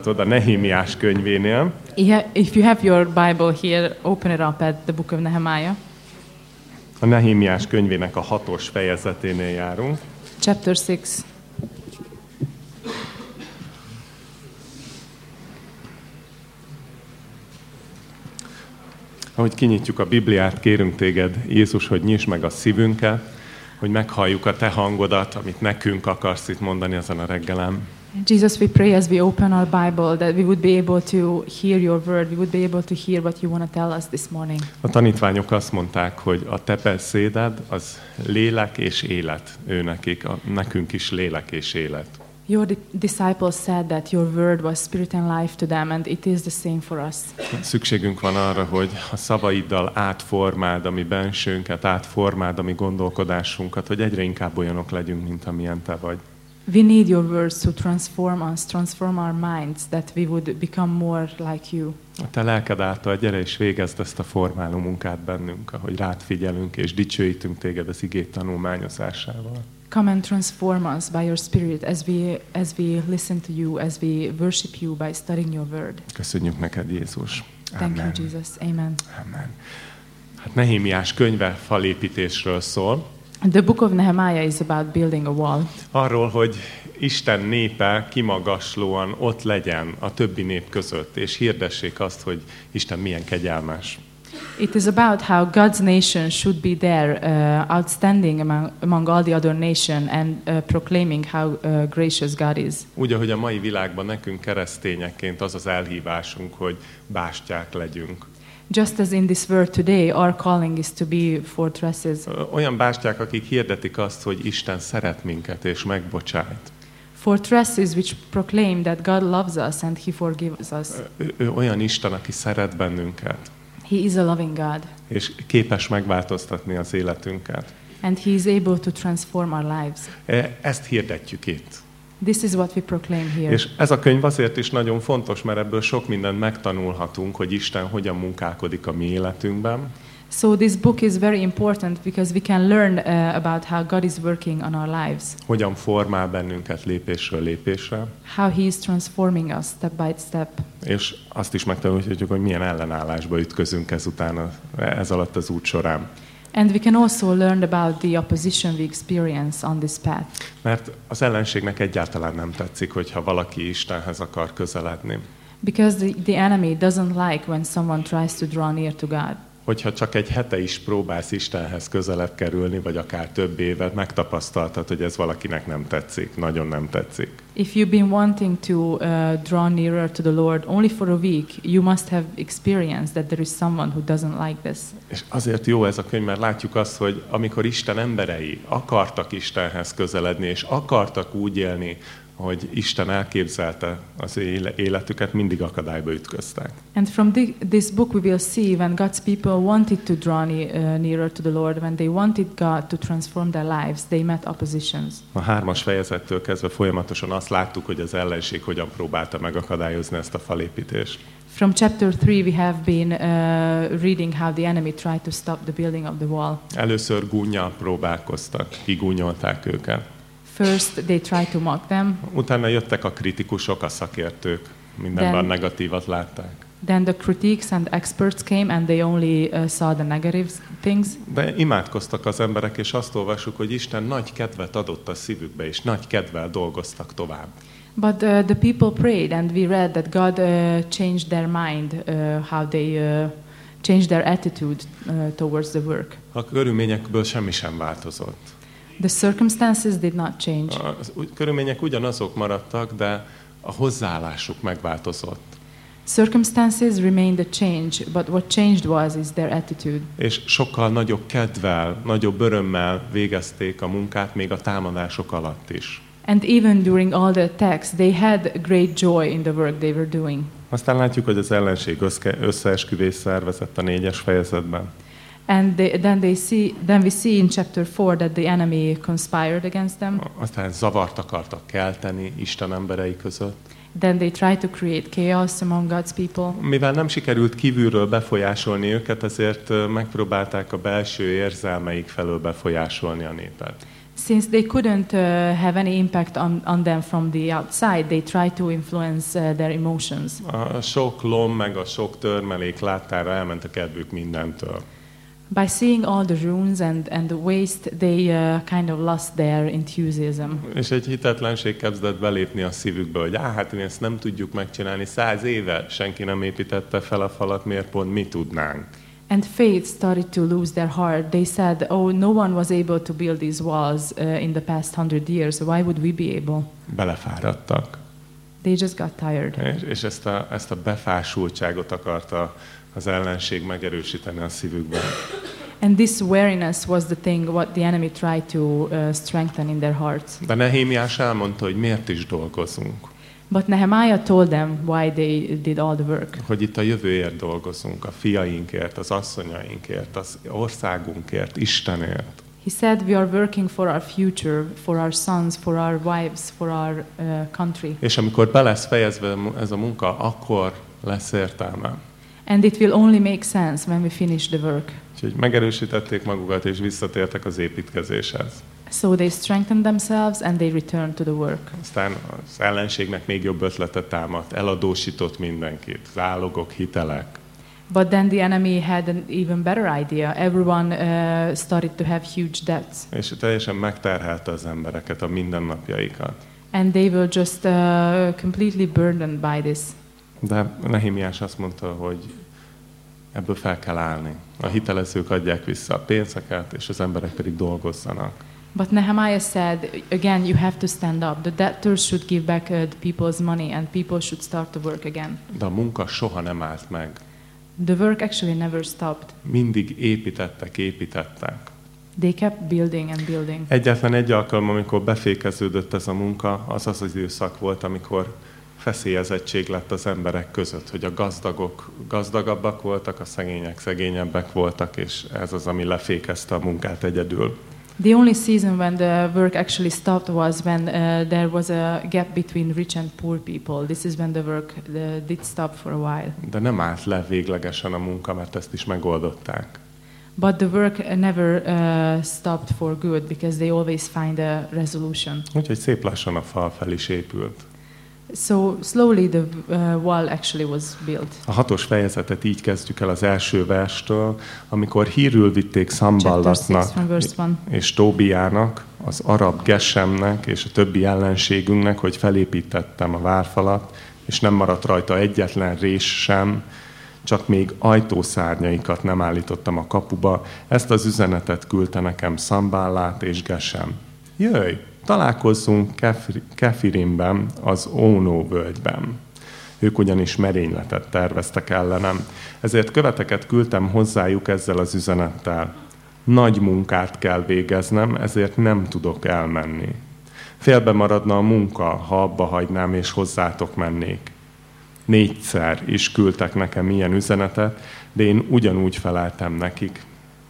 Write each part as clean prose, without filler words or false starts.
A Nehémiás könyvénél. If you have your Bible here, open it up at the book of Nehemiah. A Nehémiás könyvének a 6. fejezeténél járunk. Chapter 6. Ahogy kinyitjuk a Bibliát, kérünk téged, Jézus, hogy nyisd meg a szívünket, hogy meghalljuk a te hangodat, amit nekünk akarsz itt mondani ezen a reggelen. Jesus, we pray as we open our Bible that we would be able to hear your word. We would be able to hear what you want to tell us this morning. A tanítványok azt mondták, hogy a te beszéded az lélek és élet ő nekik, nekünk is lélek és élet. Your disciples said that your word was spirit and life to them, and it is the same for us. Szükségünk van arra, hogy a szavaiddal átformáld a mi bensőnket, átformáld a mi gondolkodásunkat, hogy egyre inkább olyanok legyünk, mint amilyen te vagy. We need your words to transform us, transform our minds, that we would become more like you. A te lelked által gyere és végezd ezt a formáló munkát bennünk, ahogy rád figyelünk és dicsőítünk téged az igét tanulmányozásával. Come and transform us by your spirit as we listen to you, as we worship you by studying your word. Köszönjük neked, Jézus. Thank you, Jesus. Amen. Amen. Hát Nehémiás könyve falépítésről szól. The book of Nehemiah is about building a wall. Arról, hogy Isten népe kimagaslóan ott legyen a többi nép között, és hirdessék azt, hogy Isten milyen kegyelmes. It is about how God's nation should be there, outstanding among all the other nation, and proclaiming how gracious God is. Úgy, ahogy a mai világban nekünk keresztényekként az az elhívásunk, hogy bástyák legyünk. Just as in this world today, our calling is to be fortresses. Olyan bástyák, akik hirdetik azt, hogy Isten szeret minket és megbocsájt. Fortresses which proclaim that God loves us and He forgives us. Ő olyan Isten, aki szeret bennünket. He is a loving God. És képes megváltoztatni az életünket. And He is able to transform our lives. Ezt hirdetjük itt. This is what we proclaim here. És ez a könyv azért is nagyon fontos, mert ebből sok mindent megtanulhatunk, hogy Isten hogyan munkálkodik a mi életünkben. So this book is very important because we can learn about how God is working on our lives. Hogyan formál bennünket lépésről lépésre. How He is transforming us step by step. És azt is megtanulhatjuk, hogy milyen ellenállásba ütközünk ezután, ez alatt az út során. And we can also learn about the opposition we experience on this path. Mert az ellenségnek egyáltalán nem tetszik, hogyha valaki Istenhez akar közeledni. Because the enemy doesn't like when someone tries to draw near to God. Hogyha csak egy hete is próbálsz Istenhez közelebb kerülni, vagy akár több évet, megtapasztaltad, hogy ez valakinek nem tetszik, nagyon nem tetszik. If you've been wanting to draw nearer to the Lord only for a week, you must have experienced that there is someone who doesn't like this. És azért jó ez a könyv, mert látjuk azt, hogy amikor Isten emberei akartak Istenhez közeledni, és akartak úgy élni, hogy Isten elképzelte az életüket, mindig akadályba ütköztek. And from this book we will see when God's people wanted to draw nearer to the Lord, when they wanted God to transform their lives, they met oppositions. A 3. fejezettől kezdve folyamatosan azt láttuk, hogy az ellenség hogyan próbálta megakadályozni ezt a falépítést. From chapter 3 we have been reading how the enemy tried to stop the building of the wall. Először gúnnyal próbálkoztak, kigúnyolták őket. First they tried to mock them. Utána jöttek a kritikusok, a szakértők, mindenben negatívat látták. Then the critics and experts came and they only saw the negative things. De imádkoztak az emberek, és azt olvassuk, hogy Isten nagy kedvet adott a szívükbe, és nagy kedvel dolgoztak tovább. But the people prayed, and we read that God changed their mind, how they changed their attitude towards the work. A körülményekből semmi sem változott. The circumstances did not change. A körülmények ugyanazok maradtak, de a hozzáállásuk megváltozott. Circumstances remained the change, but what changed is their attitude. És sokkal nagyobb kedvel, nagyobb örömmel végezték a munkát, még a támadások alatt is. And even during all the attacks, they had great joy in the work they were doing. Aztán látjuk, hogy az ellenség összeesküvést szervezett a 4. fejezetben. And then we see in chapter 4 that the enemy conspired against them. Aztán zavart akartak kelteni Isten emberei között. Then they tried to create chaos among God's people. Mivel nem sikerült kívülről befolyásolni őket, ezért megpróbálták a belső érzelmeik felől befolyásolni a népet. Since they couldn't have any impact on them from the outside, they tried to influence their emotions. A sok lom meg a sok törmelék láttára elment a kedvük mindentől. By seeing all the ruins and the waste, they kind of lost their enthusiasm. És egy hitetlenség kezdett belépni a szívükbe, hogy hát mi ezt nem tudjuk megcsinálni, 100 éve senki nem építette fel a falat, miért pont mi tudnánk? And faith started to lose their heart. They said, oh, no one was able to build these walls in the past 100 years, so why would we be able? Belefáradtak. They just got tired. És ezt a befásultságot akarta az ellenség megerősíteni a szívükben. And this weariness was the thing what the enemy tried to strengthen in their hearts. De Nehémiás elmondta, hogy miért is dolgozunk. But Nehemiah told them why they did all the work. Hogy itt a jövőért dolgozunk, a fiainkért, az asszonyainkért, az országunkért, Istenért. He said we are working for our future, for our sons, for our wives, for our country. És amikor be lesz fejezve ez a munka, akkor lesz értelme. And it will only make sense when we finish the work. Úgyhogy megerősítették magukat, és visszatértek az építkezéshez. So they strengthened themselves and they returned to the work. Aztán az ellenségnek még jobb ötletet támadt, eladósított mindenkit, zálogok, hitelek. But then the enemy had an even better idea. Everyone started to have huge debts. És teljesen megterhelte az embereket, a mindennapjaikat. And they were just completely burdened by this. De Nehémiás azt mondta, hogy ebből fel kell állni. A hitelezők adják vissza a pénzeket, és az emberek pedig dolgozzanak. But Nehemiah said, again, you have to stand up. The debtors should give back the people's money and people should start to work again. De a munka soha nem állt meg. The work actually never stopped. Mindig építettek. They kept building and building. Egyetlen egy alkalom, amikor befékeződött ez a munka, az időszak volt, amikor feszélyezettség lett az emberek között, hogy a gazdagok gazdagabbak voltak, a szegények szegényebbek voltak, és ez az, ami lefékezte a munkát egyedül. The only season when the work actually stopped was when there was a gap between rich and poor people. This is when the work did stop for a while. De nem állt le véglegesen a munka, mert ezt is megoldották. But the work never stopped for good because they always find a resolution. Úgyhogy szép lassan a fal fel is épült. So slowly the wall actually was built. A 6. fejezetet így kezdjük el az első verstől, amikor hírül vitték Szamballatnak és Tóbiának, az arab Gesemnek és a többi ellenségünknek, hogy felépítettem a várfalat, és nem maradt rajta egyetlen rés sem, csak még ajtószárnyaikat nem állítottam a kapuba. Ezt az üzenetet küldte nekem Szamballát és Gesem. Jöjj! Találkozzunk Kefirimben, az Ónó völgyben. Ők ugyanis merényletet terveztek ellenem. Ezért követeket küldtem hozzájuk ezzel az üzenettel. Nagy munkát kell végeznem, ezért nem tudok elmenni. Félbe maradna a munka, ha abba hagynám és hozzátok mennék. 4-szer is küldtek nekem ilyen üzenetet, de én ugyanúgy feleltem nekik.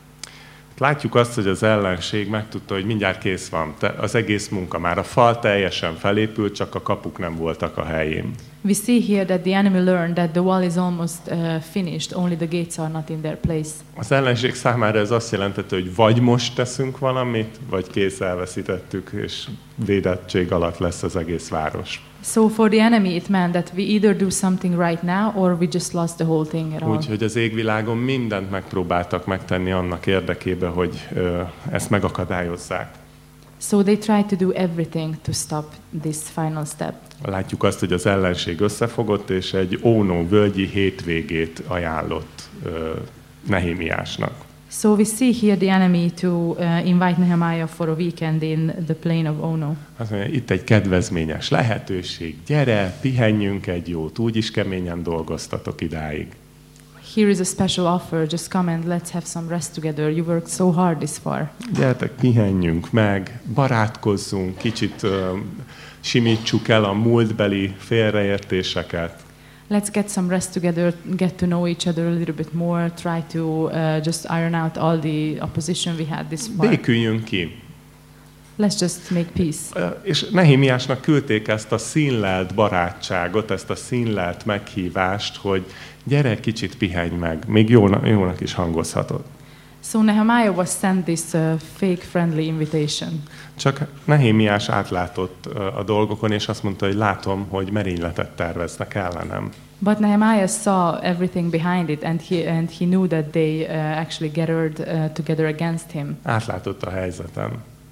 Látjuk azt, hogy az ellenség megtudta, hogy mindjárt kész van. Az egész munka már a fal teljesen felépült, csak a kapuk nem voltak a helyén. We see here that the enemy learned that the wall is almost finished, only the gates are not in their place. Az ellenség számára ez azt jelentette, hogy vagy most teszünk valamit, vagy kész elveszítettük, és védettség alatt lesz az egész város. So for the enemy it meant that we either do something right now or we just lost the whole thing at all. Úgyhogy az égvilágon mindent megpróbáltak megtenni annak érdekében, hogy ezt megakadályozzák. So they tried to do everything to stop this final step. Látjuk azt, hogy az ellenség összefogott, és egy Ónó völgyi hétvégét ajánlott Nehémiásnak. So we see here the enemy to invite Nehemiah for a weekend in the plain of Ono. Azt mondja, itt egy kedvezményes lehetőség, gyere, pihenjünk egy jót, úgyis keményen dolgoztatok idáig. Here is a special offer, just come and let's have some rest together. You worked so hard this far. Gyertek, pihenjünk meg, barátkozzunk, kicsit simítsuk el a múltbeli félreértéseket. Let's get some rest together, get to know each other a little bit more, try to just iron out all the opposition we had this far. Béküljünk ki. Let's just make peace. És Nehémiásnak küldték ezt a színlelt barátságot, ezt a színlelt meghívást, hogy gyere, kicsit pihenj meg, még jónak is hangozhatod. So Nehemiah was sent this fake friendly invitation. Csak Nehémiás átlátott a dolgokon, és azt mondta, hogy látom, hogy merényletet terveznek ellenem. But Nehemiah saw everything behind it, and he knew that they actually gathered together against him. Átlátott a helyzeten.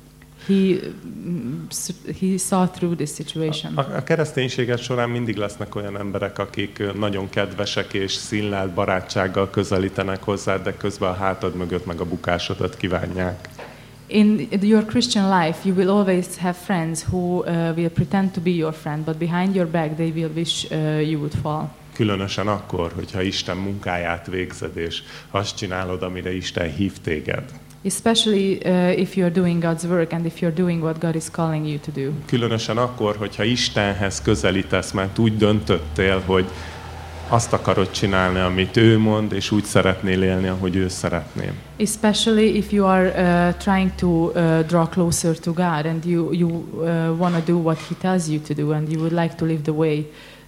He saw through this situation. A kereszténységet során mindig lesznek olyan emberek, akik nagyon kedvesek és színlelt barátsággal közelítenek hozzá, de közben a hátad mögött meg a bukásodat kívánják. In your Christian life, you will always have friends who will pretend to be your friend, but behind your back they will wish you would fall. Különösen akkor, hogyha Isten munkáját végzed, és azt csinálod, amire Isten hív téged. Especially if you're doing God's work and if you're doing what God is calling you to do. Különösen akkor, hogyha Istenhez közelítesz, mert úgy döntöttél, hogy azt akarod csinálni, amit ő mond, és úgy szeretnél élni, ahogy ő szeretné. Especially if you are trying to draw closer to God and you want to do what He tells you to do and you would like to live the way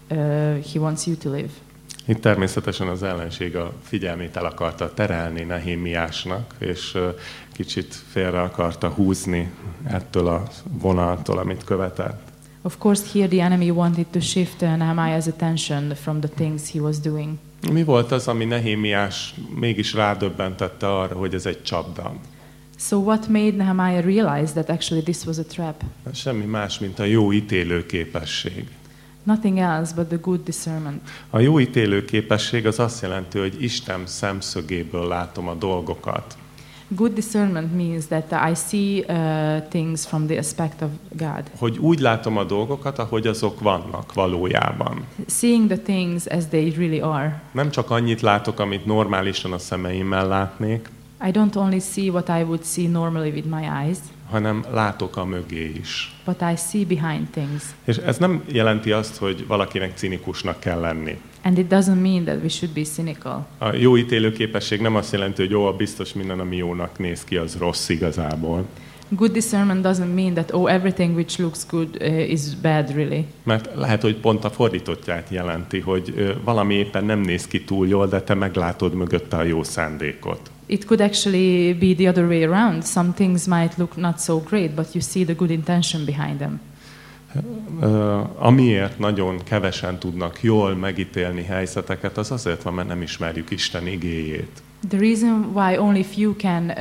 He wants you to live. Itt természetesen az ellenség a figyelmét el akarta terelni Nehémiásnak, és kicsit félre akarta húzni ettől a vonaltól, amit követett. Of course, here the enemy wanted to shift Nehemiah's attention from the things he was doing. Mi volt az, ami Nehémiás mégis rádöbbentette arra, hogy ez egy csapda? So what made Nehemiah realize that actually this was a trap? Semmi más, mint a jó ítélőképesség. Nothing else but the good discernment. A jó ítélőképesség az azt jelenti, hogy Isten szemszögéből látom a dolgokat. Good discernment means that I see things from the aspect of God. Hogy úgy látom a dolgokat, ahogy azok vannak valójában. Seeing the things as they really are. Nem csak annyit látok, amit normálisan a szemeimmel látnék, I don't only see what I would see normally with my eyes, hanem látok a mögé is. but I see behind things. És ez nem jelenti azt, hogy valakinek cinikusnak kell lenni. And it doesn't mean that we should be cynical. A jó ítélőképesség nem azt jelenti, hogy jó, biztos minden, ami jónak néz ki, az rossz igazából. Good discernment doesn't mean that everything which looks good is bad really. Mert lehet, hogy pont a fordítottját jelenti, hogy valami éppen nem néz ki túl jól, de te meglátod mögötte a jó szándékot. It could actually be the other way around. Some things might look not so great, but you see the good intention behind them. Amiért nagyon kevesen tudnak jól megítélni helyzeteket, az azért van, mert nem ismerjük Isten igéjét. The reason why only few can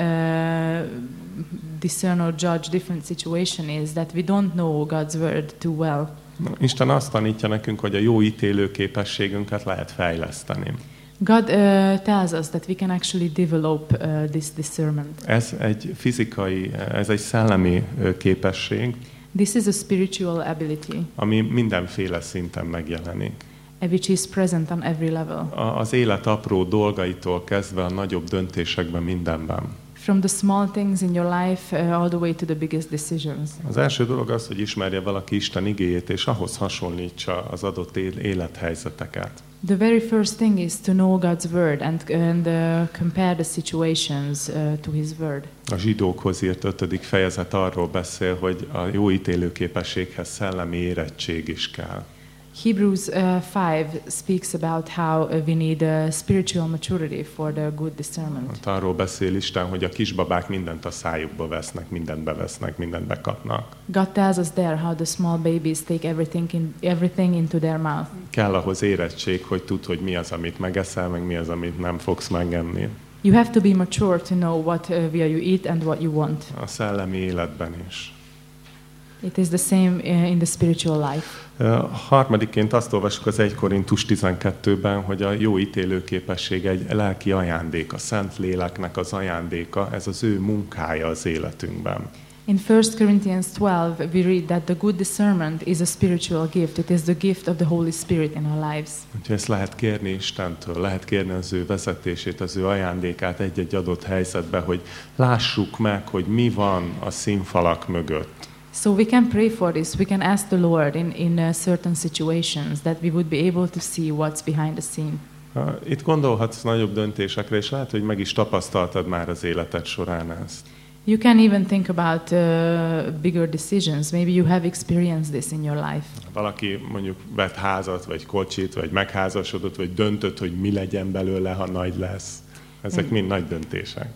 discern or judge different situation is that we don't know God's word too well. Isten azt tanítja nekünk, hogy a jó ítélőképességünket lehet fejleszteni. God tells us that we can actually develop this discernment. Ez egy fizikai, ez egy szellemi képesség. This is a spiritual ability. Ami mindenféle szinten megjelenik. Which is present on every level. Az élet apró dolgaitól kezdve a nagyobb döntésekben, mindenben. From the small things in your life all the way to the biggest decisions. Az első dolog az, hogy ismerje valaki Isten igéjét, és ahhoz hasonlítsa az adott élethelyzeteket. The very first thing is to know God's word and compare the situations to His word. A Zsidókhoz írt 5. fejezet arról beszél, hogy a jó ítélőképességhez szellemi érettség is kell. Hebrews 5 speaks about how we need spiritual maturity for the good discernment. Arról beszél Isten, hogy a kisbabák mindent a szájukba vesznek, mindent bevesznek, mindent bekapnak. God tells us there how the small babies take everything into their mouth. Kell ahhoz érettség, hogy tudd, hogy mi az, amit megeszel, meg mi az, amit nem fogsz megenni. You have to be mature to know what will you eat and what you want. A szellemi életben is. It is the same in the spiritual life. Harmadikként azt olvasjuk az 1 Korintus 12-ben, hogy a jó ítélőképesség egy lelki ajándék, a Szent Léleknek az ajándéka, ez az ő munkája az életünkben. In 1 Corinthians 12 we read that the good discernment is a spiritual gift. It is the gift of the Holy Spirit in our lives. Úgyhogy ezt lehet kérni Istentől, lehet kérni az ő vezetését, az ő ajándékát egy-egy adott helyzetben, hogy lássuk meg, hogy mi van a színfalak mögött. So we can pray for this. We can ask the Lord in certain situations that we would be able to see what's behind the scene. Itt gondolhatsz nagyobb döntésekre, és lehet, hogy meg is tapasztaltad már az életed során ezt. You can even think about bigger decisions. Maybe you have experienced this in your life. Valaki mondjuk vett házat, vagy kocsit, vagy megházasodott, vagy döntött, hogy mi legyen belőle, ha nagy lesz. Ezek mind nagy döntések.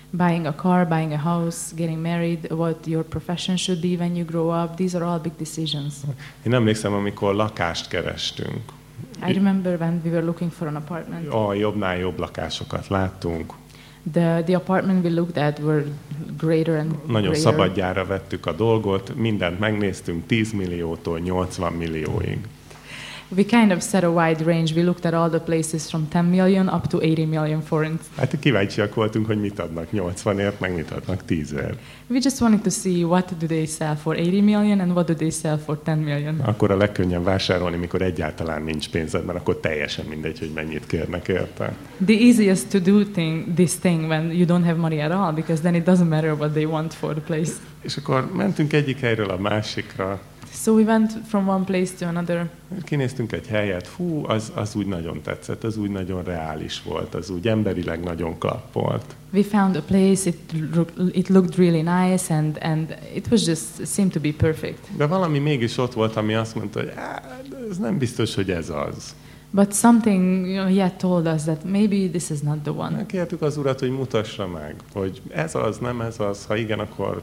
Buying a car, buying a house, getting married, what your profession should be when you grow up. These are all big decisions. Én emlékszem, amikor lakást kerestünk. I remember when we were looking for an apartment. Jobbnál jobb lakásokat láttunk. The apartment we looked at were greater and Nagyon greater. szabadjára vettük a dolgot, mindent megnéztünk 10 milliótól 80 millióig. We kind of set a wide range. We looked at all the places from 10 million up to 80 million forints. Hát kíváncsiak voltunk, hogy mit adnak 80-ért, meg mit adnak 10-ért. We just wanted to see what do they sell for 80 million and what do they sell for 10 million. Akkor a legkönnyebb vásárolni, mikor egyáltalán nincs pénzed, mert akkor teljesen mindegy, hogy mennyit kérnek érte. The easiest to do this thing when you don't have money at all, because then it doesn't matter what they want for the place. És akkor mentünk egyik helyről a másikra. So we went from one place to another. Kinéztünk egy helyet, az úgy nagyon tetszett, az úgy nagyon reális volt, az úgy emberileg nagyon klappolt. We found a place, it looked really nice and it was just seemed to be perfect. De valami mégis ott volt, ami azt mondta, hogy ez nem biztos, hogy ez az. But something he had told us that maybe this is not the one. Kértük az Urat, hogy mutassa meg, hogy ez az, nem ez az, ha igen, akkor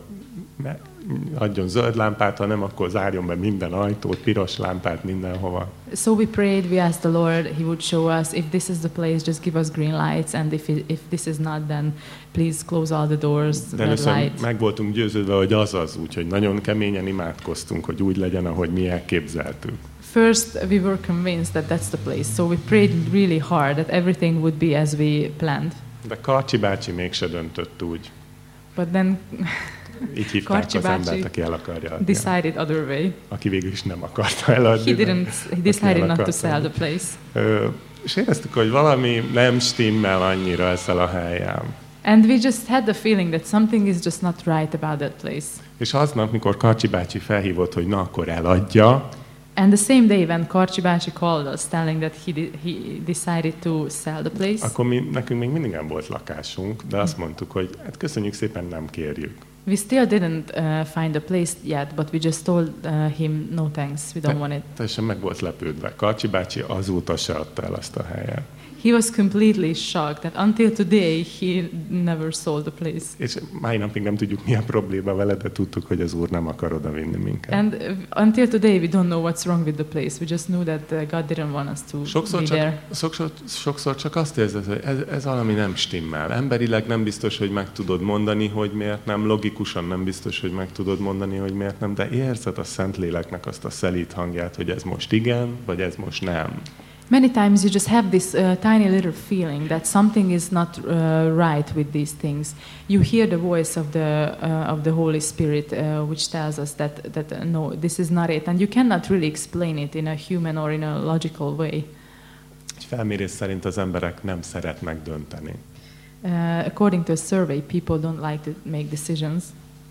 adjon zöld lámpát, ha nem, akkor zárjon be minden ajtót, piros lámpát mindenhova. So we prayed, we asked the Lord, He would show us, if this is the place, just give us green lights, and if this is not, then please close all the doors, de red light. meg voltunk győződve, hogy az, úgyhogy nagyon keményen imádkoztunk, hogy úgy legyen, ahogy mi elképzeltük. First, we were convinced that that's the place, so we prayed really hard that everything would be as we planned. De Karcsi bácsi mégse döntött úgy. But then így hívták Karcsi az bácsi embert, aki el akarja adni. decided other way. Aki végül is nem akarta eladni. He decided not to sell the place. És éreztük, hogy valami nem stimmel annyira ezzel a helyen. And we just had the feeling that something is just not right about that place. És aznap, mikor Karcsi bácsi felhívott, hogy na akkor eladja, and the same day when Karcsi bácsi called us telling that he decided to sell the place. Akkor nekünk még mindig nem volt lakásunk, de azt mondtuk, hogy hát köszönjük szépen, nem kérjük. We still didn't find a place yet, but we just told him no thanks, we don't want it. Teljesen meg volt lepődve. Karcsi bácsi azóta se adta el azt a helyet. He was completely shocked that until today he never sold the place. És mai napig nem tudjuk, mi a probléma vele, de tudtuk, hogy az Úr nem akar odavinni minket. And until today we don't know what's wrong with the place. We just knew that God didn't want us to be there. Sokszor csak azt érzed, hogy ez valami nem stimmel. Emberileg nem biztos, hogy meg tudod mondani, hogy miért nem. Logikusan nem biztos, hogy meg tudod mondani, hogy miért nem. De érzed a Szentléleknek azt a szelíd hangját, hogy ez most igen, vagy ez most nem. Many times you just have this tiny little feeling that something is not right with these things. You hear the voice of the Holy Spirit, which tells us that no, this is not it, and you cannot really explain it in a human or in a logical way. Egy felmérés szerint az emberek nem szeretnek dönteni. According to a survey, people don't like to make decisions.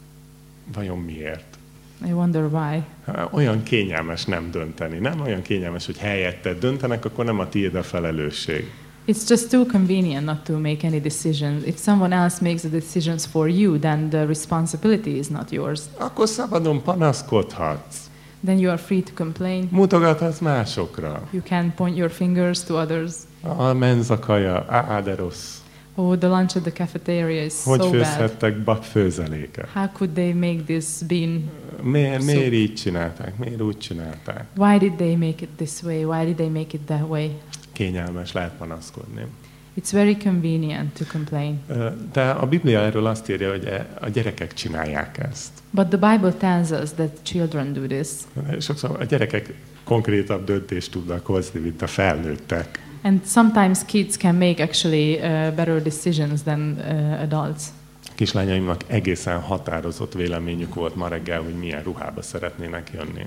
Vajon miért? I wonder why. Olyan kényelmes nem dönteni. Nem olyan kényelmes, hogy helyetted döntenek, akkor nem a tiéd a felelősség. It's just too convenient not to make any decisions. If someone else makes the decisions for you, then the responsibility is not yours. Akkor szabadon panaszkodhatsz. Then you are free to complain. Mutogathatsz másokra. You can point your fingers to others. A menza kaja, de rossz. Oh, the lunch at the cafeteria is hogy so bad. Hogy főzhettek főzeléket? How could they make this bean? Miért így csinálták? Miért úgy csinálták? Why did they make it this way? Why did they make it that way? Kényelmes, lehet panaszkodni. It's very convenient to complain. De a Biblia erről azt írja, hogy a gyerekek csinálják ezt. But the Bible tells us that children do this. Sokszor a gyerekek konkrétabb döntést tudnak hozni, mint a felnőttek. And sometimes kids can make actually better decisions than adults. Kislányaimnak egészen határozott véleményük volt ma reggel, hogy milyen ruhába szeretnének jönni.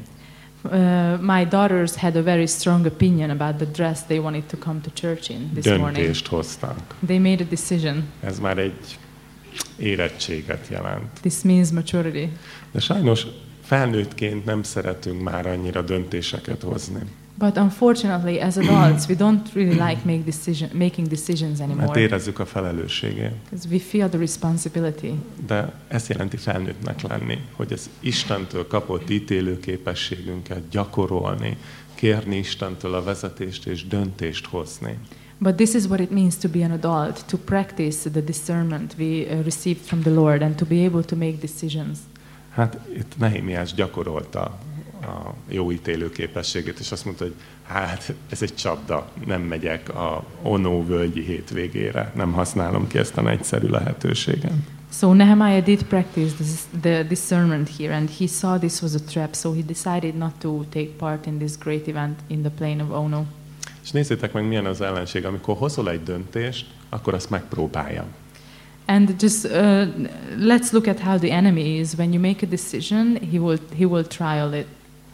My daughters had a very strong opinion about the dress they wanted to come to church in this morning. Döntést hoztak. They made a decision. Ez már egy érettséget jelent. This means maturity. De sajnos felnőttként nem szeretünk már annyira döntéseket hozni. But unfortunately, as adults, we don't really like making decisions anymore. Hát érezzük a felelősségét. Because we feel the responsibility. De ezt jelenti felnőttnek lenni, hogy az Istentől kapott ítélőképességünket gyakorolni, kérni Istentől a vezetést és döntést hozni. But this is what it means to be an adult, to practice the discernment we received from the Lord and to be able to make decisions. Hát itt Nehémiás gyakorolta a jó ítélő képességét, és azt mondta, hogy hát ez egy csapda, nem megyek a Onó völgyi hétvégére, nem használom ki ezt a egyszerű lehetőséget. So Nehemiah did practice the discernment here, and he saw this was a trap, so he decided not to take part in this great event in the plain of Ono. És nézzétek meg, milyen az ellenség, amikor hozol egy döntést, akkor azt megpróbálja. And just let's look at how the enemy is. When you make a decision, he will trial it.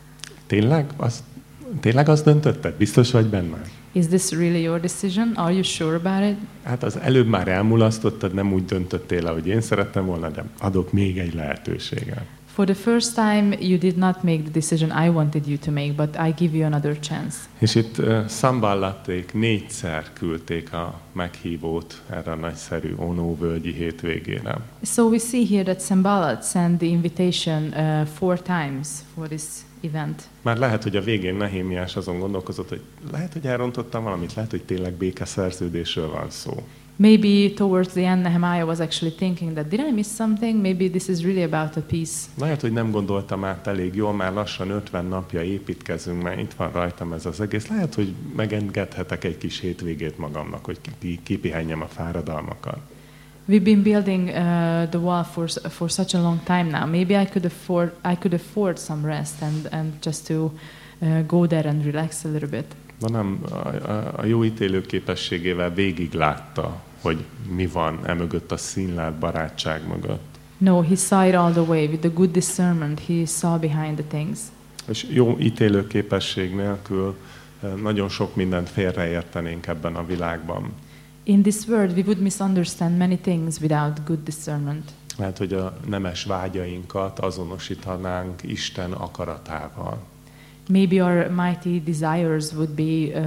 Tényleg azt döntötted? Biztos vagy benne? Is this really your decision? Are you sure about it? Hát az előbb már elmulasztottad, nem úgy döntöttél, ahogy én szerettem volna, de adok még egy lehetőséget. For the first time, you did not make the decision I wanted you to make, but I give you another chance. És itt Szamballatték 4-szer küldték a meghívót erre a nagyszerű Onó völgyi hétvégére. So we see here that Sanballat sent the invitation 4 times for this event. Már lehet, hogy a végén Nehémiás azon gondolkozott, hogy lehet, hogy elrontottam valamit, lehet, hogy tényleg békeszerződésről van szó. Maybe towards the end, Nehemiah was actually thinking that did I miss something? Maybe this is really about a peace. Lehet, hogy nem gondoltam át elég jól, már lassan 50 napja építkezünk, mert itt van rajtam ez az egész. Lehet, hogy megengedhetek egy kis hétvégét magamnak, hogy kipihenjem a fáradalmakat. We've been building the wall for such a long time now. Maybe I could afford some rest and just to go there and relax a little bit. De nem, a jó ítélő képességével végig látta, hogy mi van emögött a színlelt barátság mögött. No, he saw it all the way. With the good discernment, he saw behind the things. És jó ítélő képesség nélkül nagyon sok mindent félreértenénk ebben a világban. In this world, we would misunderstand many things without good discernment. Lehet, hogy a nemes vágyainkat azonosítanánk Isten akaratával. Maybe our mighty desires would be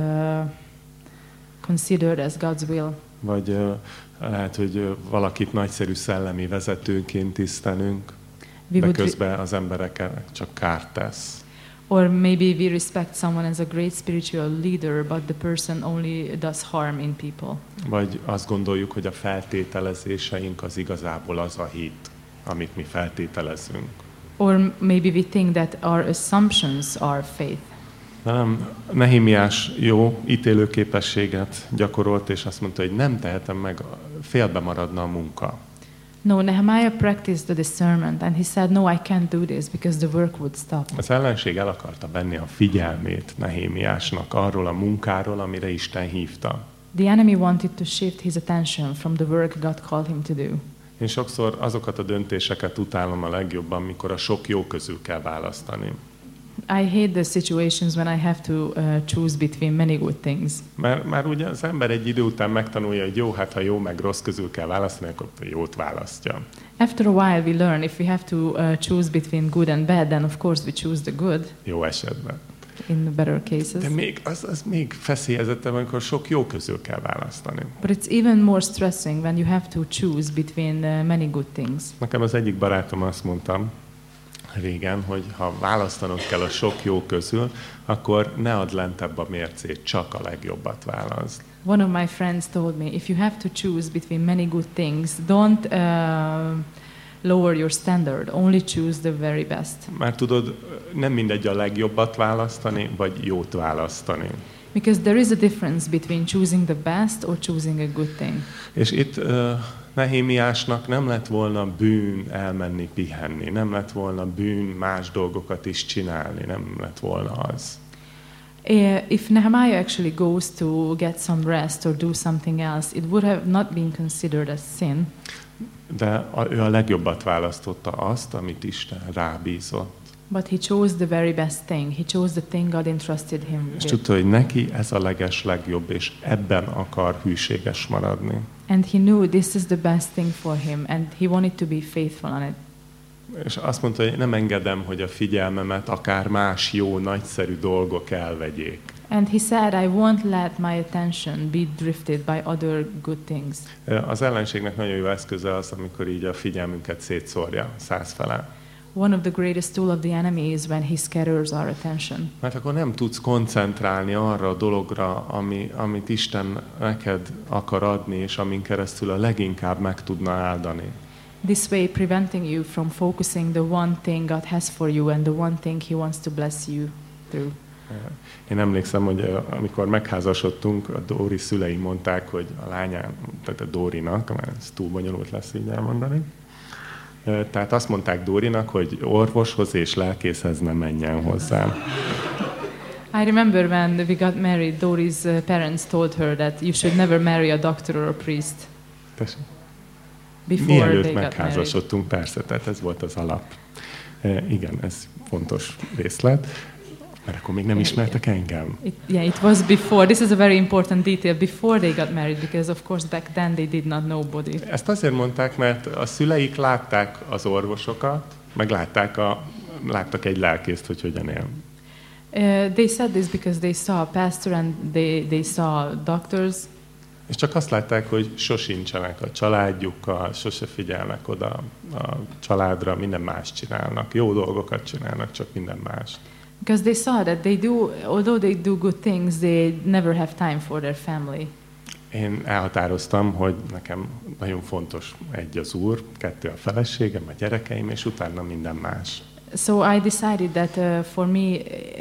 considered as God's will. Vagy lehet, hogy valakit nagyszerű szellemi vezetőként tisztelünk, de közben az embereknek csak kárt tesz. Or maybe we respect someone as a great spiritual leader, but the person only does harm in people. Vagy azt gondoljuk, hogy a feltételezéseink az igazából az a hit, amit mi feltételezünk. Or maybe we think that our assumptions are faith. Nem, Nehémiás jó ítélőképességet gyakorolt, és azt mondta, hogy nem tehetem meg, félbe maradna a munka. No, Nehemiah practiced the discernment, and he said, no, I can't do this because the work would stop. Az ellenség el akarta venni a figyelmét Nehémiásnak arról a munkáról, amire Isten hívta. The enemy wanted to shift his attention from the work God called him to do. Én sokszor azokat a döntéseket utálom a legjobban, mikor a sok jó közül kell választani. I hate the situations when I have to choose between many good things. Már ugye az ember egy idő után megtanulja, hogy jó, hát ha jó meg rossz közül kell választani, akkor jót választja. After a while we learn if we have to choose between good and bad, then of course we choose the good. Jó esetben. In the better cases. De még, az még feszélyezettebb, amikor sok jó közül kell választani. But it's even more stressing when you have to choose between many good things. Nekem az egyik barátom azt mondta régen, hogy ha választanod kell a sok jó közül, akkor ne add lentebb a mércét, csak a legjobbat válaszd. One of my friends told me, if you have to choose between many good things, don't lower your standard, only choose the very best. Már tudod, nem mindegy a legjobbat választani, vagy jót választani. Because there is a difference between choosing the best or choosing a good thing. És itt Nehémiásnak nem lett volna bűn elmenni pihenni, nem lett volna bűn más dolgokat is csinálni, nem lett volna az. If Nehemiah actually goes to get some rest or do something else, it would have not been considered as sin. De ő a legjobbat választotta, azt, amit Isten rábízott. But he chose the very best thing. He chose the thing God entrusted him with. És tudta, hogy neki ez a legjobb, és ebben akar hűséges maradni. And he knew this is the best thing for him, and he wanted to be faithful on it. És azt mondta, hogy nem engedem, hogy a figyelmemet akár más jó, nagyszerű dolgok elvegyék. And he said, I won't let my attention be drifted by other good things. Az ellenségnek nagyon jó eszköze az, amikor így a figyelmünket szétszórja 100 felé. One of the greatest tool of the enemy is when he scatters our attention. Mert akkor nem tudsz koncentrálni arra a dologra, amit Isten neked akar adni, és amin keresztül a leginkább meg tudna áldani. This way preventing you from focusing the one thing God has for you and the one thing he wants to bless you through. Én emlékszem, hogy amikor megházasodtunk, a Dóri szülei mondták, hogy a lányán, tehát a Dórinak, mert ez túl bonyolult lesz így elmondani, tehát azt mondták Dórinak, hogy orvoshoz és lelkészhez nem menjen hozzá. I remember when we got married, Dori's parents told her that you should never marry a doctor or a priest. Before Mielőtt they got megházasodtunk, persze, tehát ez volt az alap. Igen, ez fontos részlet, mert akkor még nem ismertek engem. It was before. This is a very important detail. Before they got married, because of course back then they did not know Bodhi. Ezt azért mondták, mert a szüleik látták az orvosokat, meg láttak egy lelkészt, hogy hogyan él. They said this because they saw a pastor and they saw doctors. És csak azt látták, hogy sosincsenek a családjukkal, sose figyelnek oda a családra, minden más csinálnak. Jó dolgokat csinálnak, csak minden más. Because they saw that although they do good things, they never have time for their family. Én elhatároztam, hogy nekem nagyon fontos egy az Úr, 2 a feleségem, a gyerekeim, és utána minden más. So I decided that for me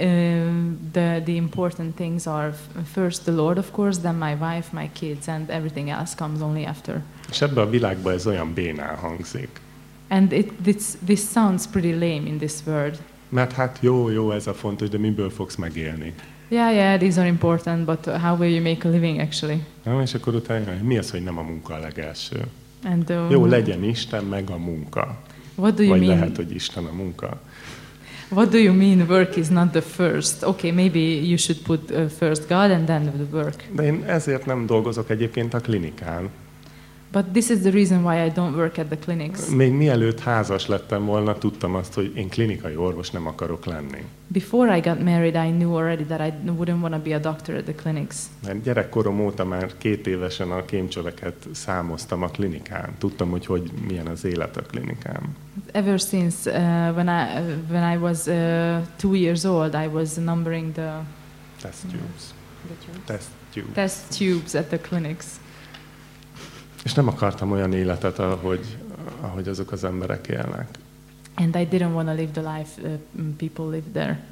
the important things are first the Lord, of course, then my wife, my kids, and everything else comes only after. És ebbe a világba ez olyan bénán hangzik. And this sounds pretty lame in this world. Mert hát jó, ez a fontos, de miből fogsz megélni? Yeah, these are important, but how will you make a living actually? És akkor utána, mi az, hogy nem a munka a legelső? And, jó, legyen Isten, meg a munka. What do you Vagy mean? lehet, hogy Isten a munka. What do you mean work is not the first? Okay, maybe you should put first God and then the work. De én ezért nem dolgozok egyébként a klinikán. But this is the reason why I don't work at the clinics. Még mielőtt házas lettem volna, tudtam azt, hogy én klinikai orvos nem akarok lenni. Before I got married, I knew already that I wouldn't want to be a doctor at the clinics. Mert gyerekkorom óta már 2 évesen a kémcsöveket számoztam a klinikán. Tudtam, hogy milyen az élet a klinikán. Ever since when I was 2 years old, I was numbering the test tubes at the clinics. És nem akartam olyan életet, ahogy azok az emberek élnek. And I didn't want to live the life people live there.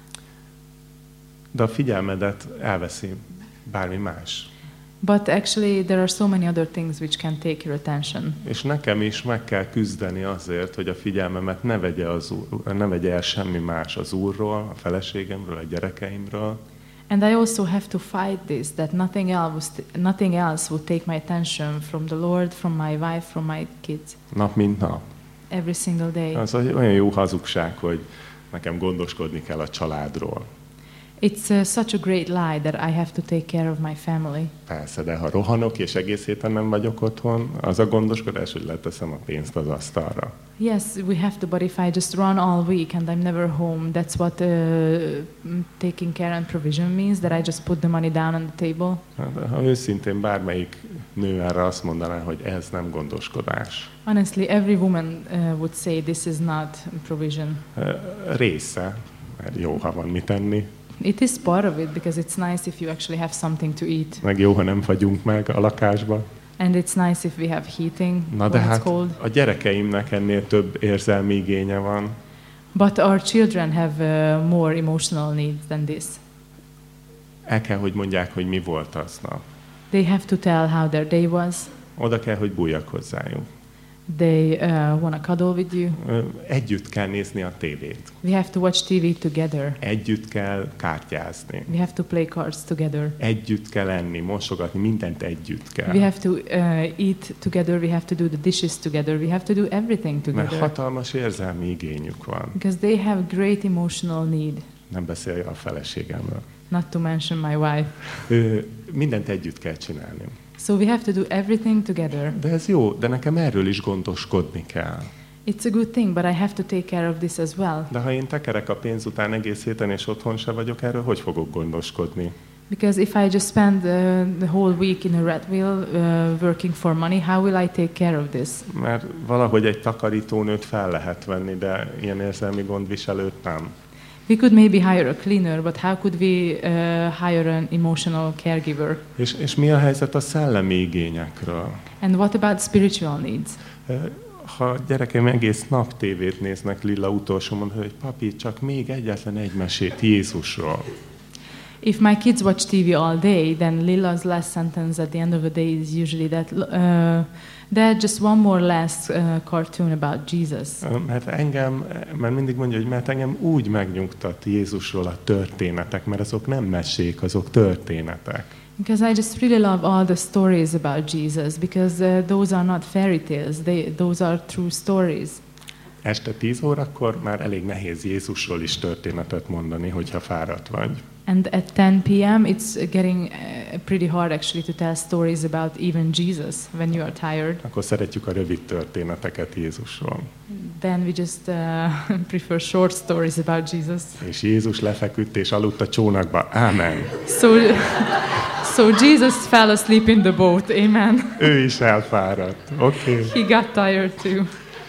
De a figyelmedet elveszi bármi más. But actually there are so many other things which can take your attention. És nekem is meg kell küzdeni azért, hogy a figyelmemet ne vegye el semmi más az Úrról, a feleségemről, a gyerekeimről. And I also have to fight this, that nothing else would take my attention from the Lord, from my wife, from my kids. Nap mint nap. Every single day. Az olyan jó hazugság, hogy nekem gondoskodni kell a családról. It's such a great lie that I have to take care of my family. Persze, de ha rohanok és egész héten nem vagyok otthon, az a gondoskodás, hogy leteszem a pénzt az asztalra. Yes, we have to, but if I just run all week and I'm never home, that's what taking care and provision means, that I just put the money down on the table. Hát, ha őszintén bármelyik nő erre azt mondaná, hogy ez nem gondoskodás. Honestly, every woman would say this is not provision. Része, mert jó, ha van mit enni. It is part of it because it's nice if you actually have something to eat. Meg jó, ha nem fagyunk meg a lakásba. And it's nice if we have heating Na de when hát it's cold. a gyerekeimnek ennél több érzelmi igénye van. But our children have more emotional needs than this. El kell, hogy mondják, hogy mi volt aznap. They have to tell how their day was. Oda kell, hogy bújjak hozzájuk. They want to cuddle with you. Együtt kell nézni a tévét. We have to watch TV together. Együtt kell kártyázni. We have to play cards together. Együtt kell enni, mosogatni, mindent együtt kell. We have to eat together. We have to do the dishes together. We have to do everything together. Mert hatalmas érzelmi igényük van. Because they have great emotional need. Nem beszélj a feleségemről. Not to mention my wife. Mindent együtt kell csinálni. So we have to do everything together. De ez jó, de nekem erről is gondoskodni kell. It's a good thing, but I have to take care of this as well. De ha én tekerek a pénz után egész héten és otthon se vagyok, erről hogy fogok gondoskodni? Because if I just spend the whole week in a rat wheel working for money, how will I take care of this? Mert valahogy egy takarítónőt fel lehet venni, de ilyen érzelmi gondviselőt nem. We could maybe hire a cleaner, but how could we hire an emotional caregiver? És mi a helyzet a szellemi igényekről? And what about spiritual needs? Ha gyerekeim egész nap tévét néznek, Lilla utolsó mondta, hogy papi, csak még egyetlen egy mesét Jézusról. If my kids watch TV all day, then Lila's last sentence at the end of the day is usually that Dad, just one more last cartoon about Jesus. Mert mindig mondja, hogy mert engem úgy megnyugtat Jézusról a történetek, mert azok nem mesék, azok történetek. Because I just really love all the stories about Jesus, because those are not fairy tales, those are true stories. Este 10 órakor már elég nehéz Jézusról is történetet mondani, hogyha fáradt vagy. And at 10 p.m. it's getting pretty hard actually to tell stories about even Jesus when you are tired. Akkor szeretjük a rövid történeteket Jézusról. Then we just prefer short stories about Jesus. És Jézus lefeküdt és aludt a csónakba. Amen. So Jesus fell asleep in the boat. Amen. Ő is elfáradt. Oké. He got tired too.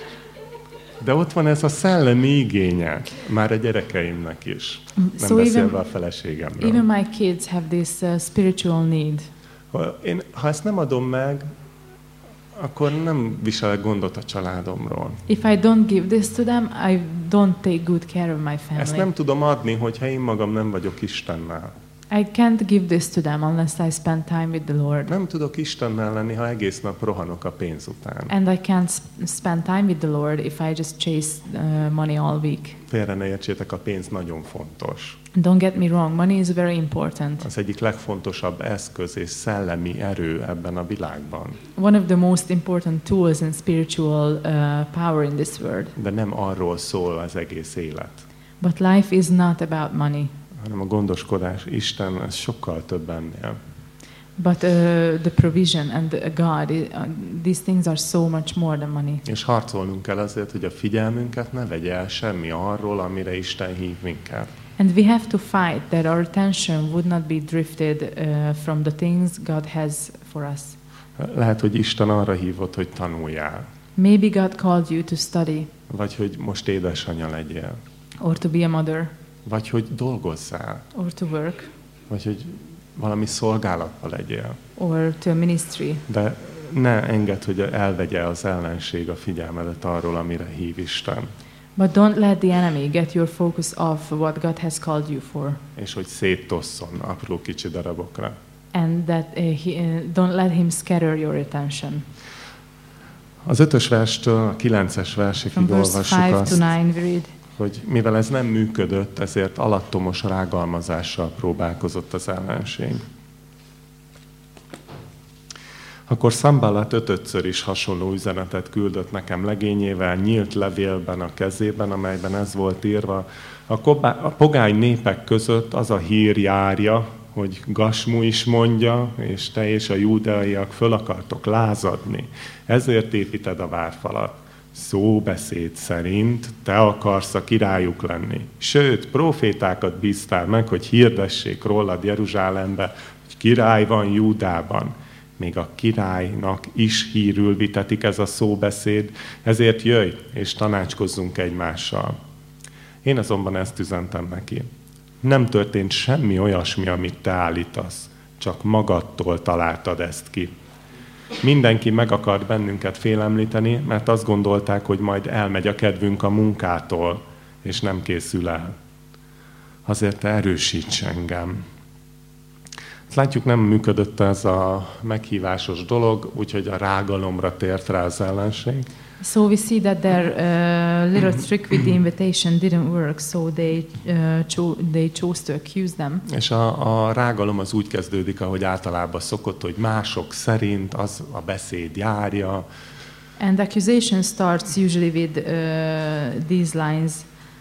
De ott van ez a szellemi igénye már a gyerekeimnek is. Nem beszélve a feleségemről. Even my kids have this spiritual need. Ha ezt nem adom meg, akkor nem viselek gondot a családomról. If I don't give this to them, I don't take good care of my family. Ezt nem tudom adni, hogyha én magam nem vagyok Istennel. I can't give this to them unless I spend time with the Lord. Nem tudok Istennel lenni, ha egész nap rohanok a pénz után. And I can't spend time with the Lord if I just chase money all week. Félre ne értsétek, a pénz nagyon fontos. Don't get me wrong, money is very important. Az egyik legfontosabb eszköz és szellemi erő ebben a világban. One of the most important tools and spiritual power in this world. De nem arról szól az egész élet. But life is not about money. Hanem a gondoskodás, Isten, ez sokkal több ennél. But the provision and God, these things are so much more than money. És harcolnunk kell azért, hogy a figyelmünket ne vegye el semmi arról, amire Isten hív minket. And we have to fight that our attention would not be drifted from the things God has for us. Lehet, hogy Isten arra hívott, hogy tanuljál. Maybe God called you to study. Vagy hogy most édesanyja legyél. Or to be a mother. Vagy hogy dolgozzál. Or to work. Vagy hogy valami szolgálatban legyél. Or to a ministry. De ne engedd, hogy elvegye az ellenség a figyelmedet arról, amire hív Isten. But don't let the enemy get your focus off what God has called you for. És hogy széttosszon apró kicsi darabokra. And that don't let him scatter your attention. Az 5-ös verstől a 9-es versig olvassuk azt, hogy mivel ez nem működött, ezért alattomos rágalmazással próbálkozott az ellenség. Akkor Szamballat 5-ször is hasonló üzenetet küldött nekem legényével, nyílt levélben a kezében, amelyben ez volt írva. A pogány népek között az a hír járja, hogy Gasmu is mondja, és te és a júdeaiak föl akartok lázadni. Ezért építed a várfalat. Szóbeszéd szerint te akarsz a királyuk lenni. Sőt, profétákat bíztál meg, hogy hirdessék rólad Jeruzsálembe, hogy király van Júdában. Még a királynak is hírül vitetik ez a szóbeszéd, ezért jöjj, és tanácskozzunk egymással. Én azonban ezt üzentem neki. Nem történt semmi olyasmi, amit te állítasz, csak magadtól találtad ezt ki. Mindenki meg akart bennünket félemlíteni, mert azt gondolták, hogy majd elmegy a kedvünk a munkától, és nem készül el. Azért te erősíts engem. Látjuk, nem működött ez a meghívásos dolog, úgyhogy a rágalomra tért rá az ellenség. So we see that their little trick with the invitation didn't work, so they chose to accuse them. És a rágalom az úgy kezdődik, ahogy általában szokott, hogy mások szerint az a beszéd járja. And the accusation starts usually with these lines.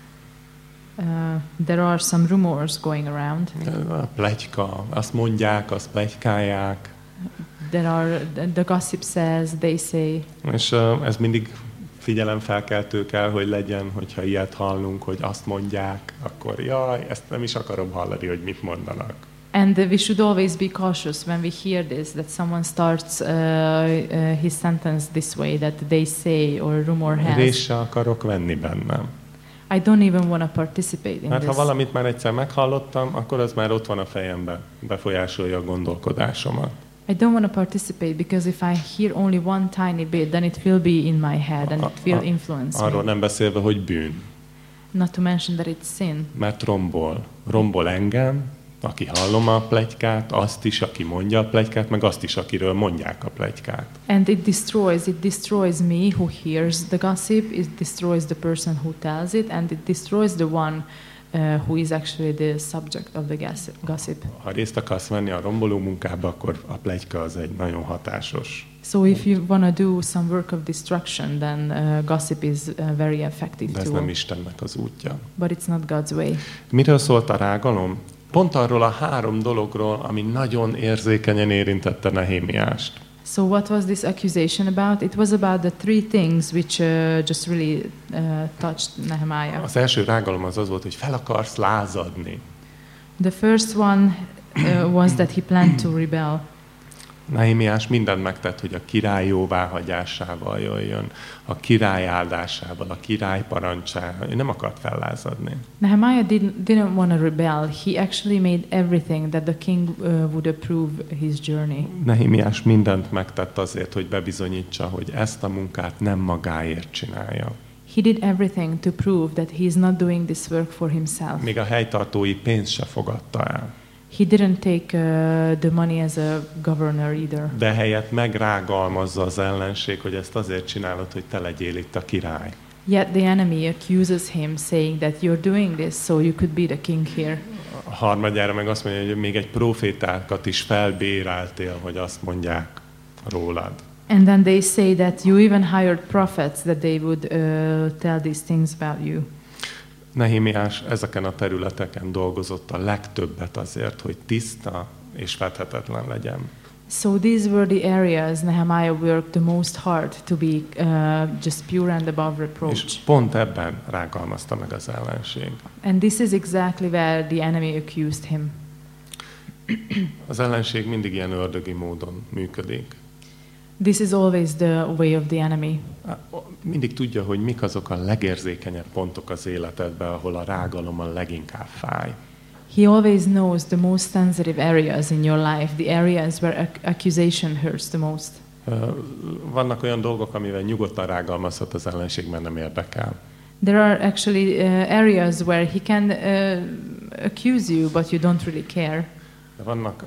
There are some rumors going around. A pletyka, azt mondják, azt pletykálják. The gossip says, they say. És ez mindig figyelemfelkeltő kell, hogy legyen, hogyha ilyet hallunk, hogy azt mondják, akkor jaj, ezt nem is akarom hallani, hogy mit mondanak. And we should always be cautious when we hear this, that someone starts his sentence this way, that they say or rumor has. Részt se akarok venni bennem. I don't even want to participate in Mert ha this. valamit már egyszer meghallottam, akkor az már ott van a fejemben, befolyásolja a gondolkodásomat. I don't want to participate because if I hear only one tiny bit, then it will be in my head and it will influence Arról me. nem beszélve, hogy bűn. Not to mention that it's sin. Mert rombol engem, aki hallom a pletykát, azt is, aki mondja a pletykát, meg azt is, akiről mondják a pletykát. And it destroys me who hears the gossip, it destroys the person who tells it, and it destroys the one who is actually the subject of the gossip. Ha részt akarsz venni a romboló munkába, akkor a pletyka az egy nagyon hatásos. So if you want to do some work of destruction, then gossip is very effective De ez tool. nem Istennek az útja. But it's not God's way. Miről szólt a rágalom? Pont arról a 3 dologról, ami nagyon érzékenyen érintette Nehémiást. So what was this accusation about? It was about the 3 things which just really touched Nehemiah. Az első rágalom az volt, hogy fel akarsz lázadni. The first one was that he planned to rebel. Nehémiás mindent megtett, hogy a király jóváhagyásával jöjjön, a király áldásával, a király parancsával. Ő nem akart fellázadni. Nehemiah didn't want to rebel. He actually made everything that the king would approve his journey. Nehémiás mindent megtett azért, hogy bebizonyítsa, hogy ezt a munkát nem magáért csinálja. He did everything to prove that he is not doing this work for himself. Még a helytartói pénzt se fogadta el. He didn't take the money as a governor either. De helyett megrágalmazza az ellenség, hogy ezt azért csinálod, hogy te legyél itt a király. Yet the enemy accuses him, saying that you're doing this so you could be the king here. A harmadjára meg azt mondja, hogy még egy profétákat is felbéreltél, hogy azt mondják rólad. And then they say that you even hired prophets that they would tell these things about you. Nehémiás ezeken a területeken dolgozott a legtöbbet azért, hogy tiszta és fethetetlen legyen. So these were the areas Nehemiah worked the most hard to be just pure and above És reproach. pont ebben rágalmazta meg az ellenség. And this is exactly where the enemy accused him. Az ellenség mindig ilyen ördögi módon működik. This is always the way of the enemy. Mindig tudja, hogy mik azok a legérzékenyebb pontok az életedben, ahol a rágalom a leginkább fáj. He always knows the most sensitive areas in your life, the areas where accusation hurts the most. Vannak olyan dolgok, amivel nyugodtan rágalmazhat az ellenség, mert nem érdekel. There are actually areas where he can accuse you, but you don't really care. De vannak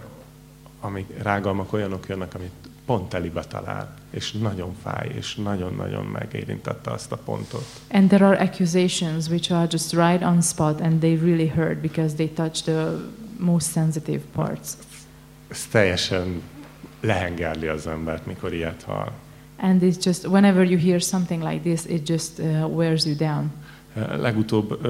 rágalmak olyanok jönnek, amit pont telibe talál, és nagyon fáj, és nagyon-nagyon megérintette azt a pontot. And there are accusations which are just right on spot and they really hurt because they touch the most sensitive parts. Ez teljesen lehengerli az embert, mikor ilyet hall. And it's just, whenever you hear something like this, it just wears you down. Legutóbb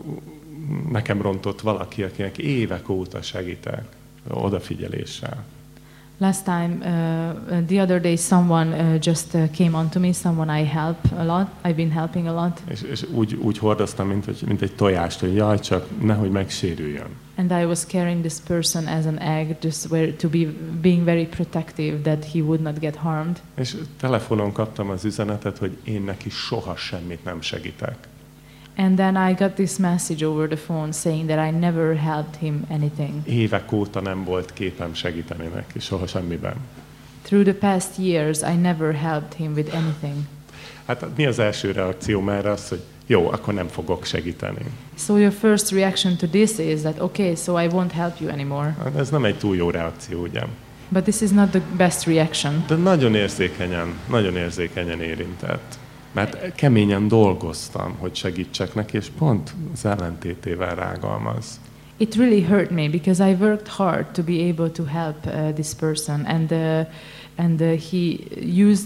nekem rontott valaki, akinek évek óta segítek odafigyeléssel. Last time, the other day, someone just came on to me, someone I help a lot. I've been helping a lot. És úgy hordoztam, mint egy tojást, hogy jaj, csak nehogy megsérüljön. And I was carrying this person as an egg, just to be being very protective that he would not get harmed. És telefonon kaptam az üzenetet, hogy én neki soha semmit nem segítek. And then I got this message over the phone saying that I never helped him anything. Évek óta nem volt képem segíteni neki, soha semmiben. Through the past years, I never helped him with anything. Hát mi az első reakcióm erre az, hogy jó, akkor nem fogok segíteni. So your first reaction to this is that, okay, so I won't help you anymore. Ez nem egy túl jó reakció, ugye? But this is not the best reaction. De nagyon érzékenyen érintett. Mert keményen dolgoztam, hogy segítsek neki, és pont az ellentétével rágalmaz. It really hurt me because I worked hard to be able to help this person, and he used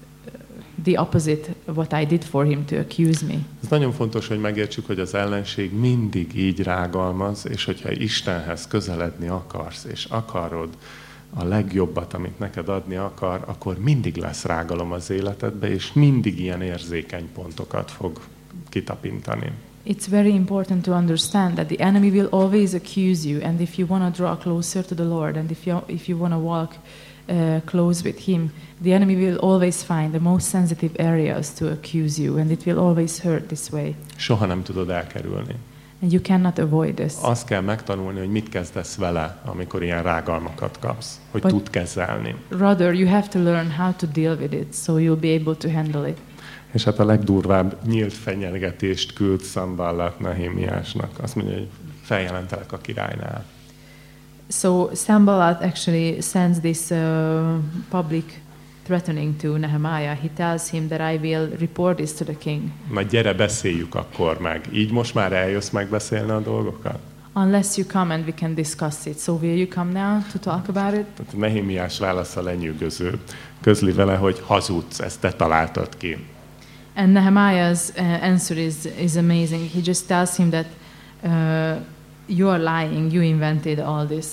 the opposite what I did for him to accuse me. Ez nagyon fontos, hogy megértsük, hogy az ellenség mindig így rágalmaz, és hogyha Istenhez közeledni akarsz, és akarod a legjobbat, amit neked adni akar, akkor mindig lesz rágalom az életedbe, és mindig ilyen érzékeny pontokat fog kitapintani. It's very important to understand that the enemy will always accuse you, and if you want to draw closer to the Lord, and if you want to walk close with Him, the enemy will always find the most sensitive areas to accuse you, and it will always hurt this way. Soha nem tudod elkerülni. And you cannot avoid this. Azt kell megtanulni, hogy mit kezdesz vele, amikor ilyen rágalmakat kapsz, hogy But tud kezelni. rather, you have to learn how to deal with it, so you'll be able to handle it. És hát a legdurvább nyílt fenyegetést küld Szamballat Nehémiásnak. Azt mondja, hogy feljelentelek a királynál. So Sanballat actually sends this public threatening to Nehemiah. He tells him that I will report this to the king. Na gyere, beszéljük akkor meg. Így most már eljössz megbeszélni a dolgokat? Unless you come and we can discuss it. So will you come now to talk about it? Tehát a Nehémiás válasza lenyűgöző. Közli vele, hogy hazudsz, ezt te találtad ki. And Nehemiah's answer is amazing. He just tells him that you are lying, you invented all this.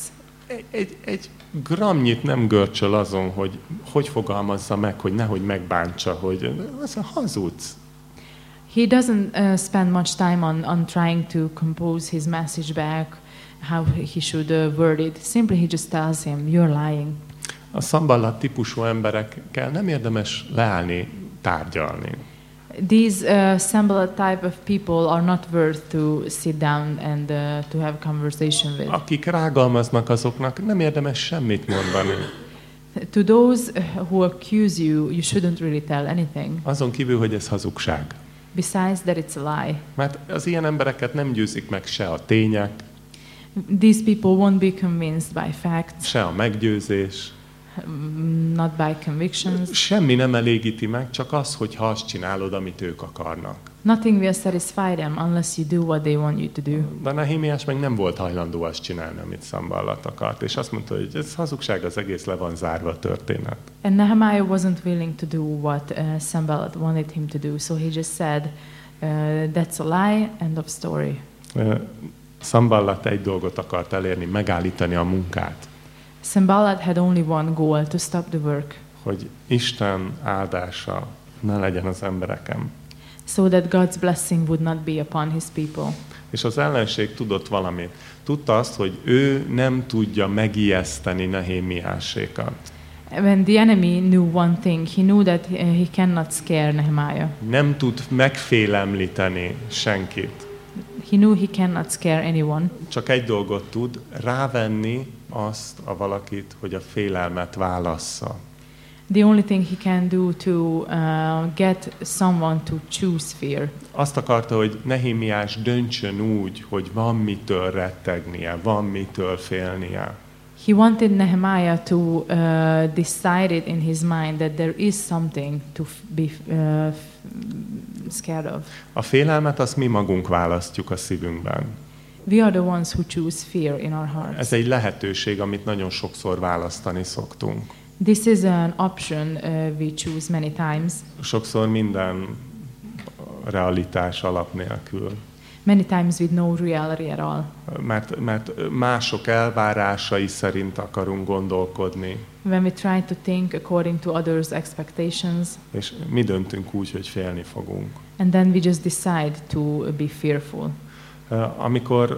Egy gramnyit nem görcsöl azon, hogy fogalmazza meg, hogy nehogy megbántsa, hogy az hazudsz. He doesn't spend much time on trying to compose his message back, how he should word it. Simply he just tells him, you're lying. A Szamballat típusú emberekkel nem érdemes leállni, tárgyalni. These Sanballat type of people are not worth to sit down and to have a conversation with. Akik rágalmaznak, azoknak nem érdemes semmit mondani. To those who accuse you, you shouldn't really tell anything. Azon kívül, hogy ez hazugság. Besides that, it's a lie. Mert az ilyen embereket nem győzik meg se a tények, These people won't be convinced by facts, se a meggyőzés. not by convictions. Semmi nem elégíti meg, csak az, hogyha azt csinálod, amit ők akarnak. Nothing will satisfy them unless you do what they want you to do. De Nehémiás meg nem volt hajlandó azt csinálni, amit Szamballat akart, és azt mondta, hogy ez hazugság, az egész le van zárva a történet. And Nehemiah wasn't willing to do what Sanballat wanted him to do, so he just said, that's a lie, end of story. Szamballat egy dolgot akart elérni, megállítani a munkát. Sanballat had only one goal, to stop the work, Hogy Isten áldása ne legyen az embereken. so that God's blessing would not be upon his people. És az ellenség tudott valamit. Tudta azt, hogy ő nem tudja megijeszteni Nehémiásékat. When the enemy knew one thing, he knew that he cannot scare Nehemiah. Nem tud megfélemlíteni senkit. He knew he cannot scare anyone. Csak egy dolgot tud, rávenni azt a valakit, hogy a félelmet válassza. The only thing he can do to get someone to choose fear. Azt akarta, hogy Nehémiás döntsön úgy, hogy van mitől rettegnie, van mitől félnie. He wanted Nehemiah to decide it in his mind that there is something to be scared of. A félelmet azt mi magunk választjuk a szívünkben. We are the ones who choose fear in our hearts. Ez egy lehetőség, amit nagyon sokszor választani szoktunk. This is an option we choose many times. Sokszor minden realitás alap nélkül. Many times with no reality at all. Mert mások elvárásai szerint akarunk gondolkodni. When we try to think according to others' expectations. És mi döntünk úgy, hogy félni fogunk. And then we just decide to be fearful. Amikor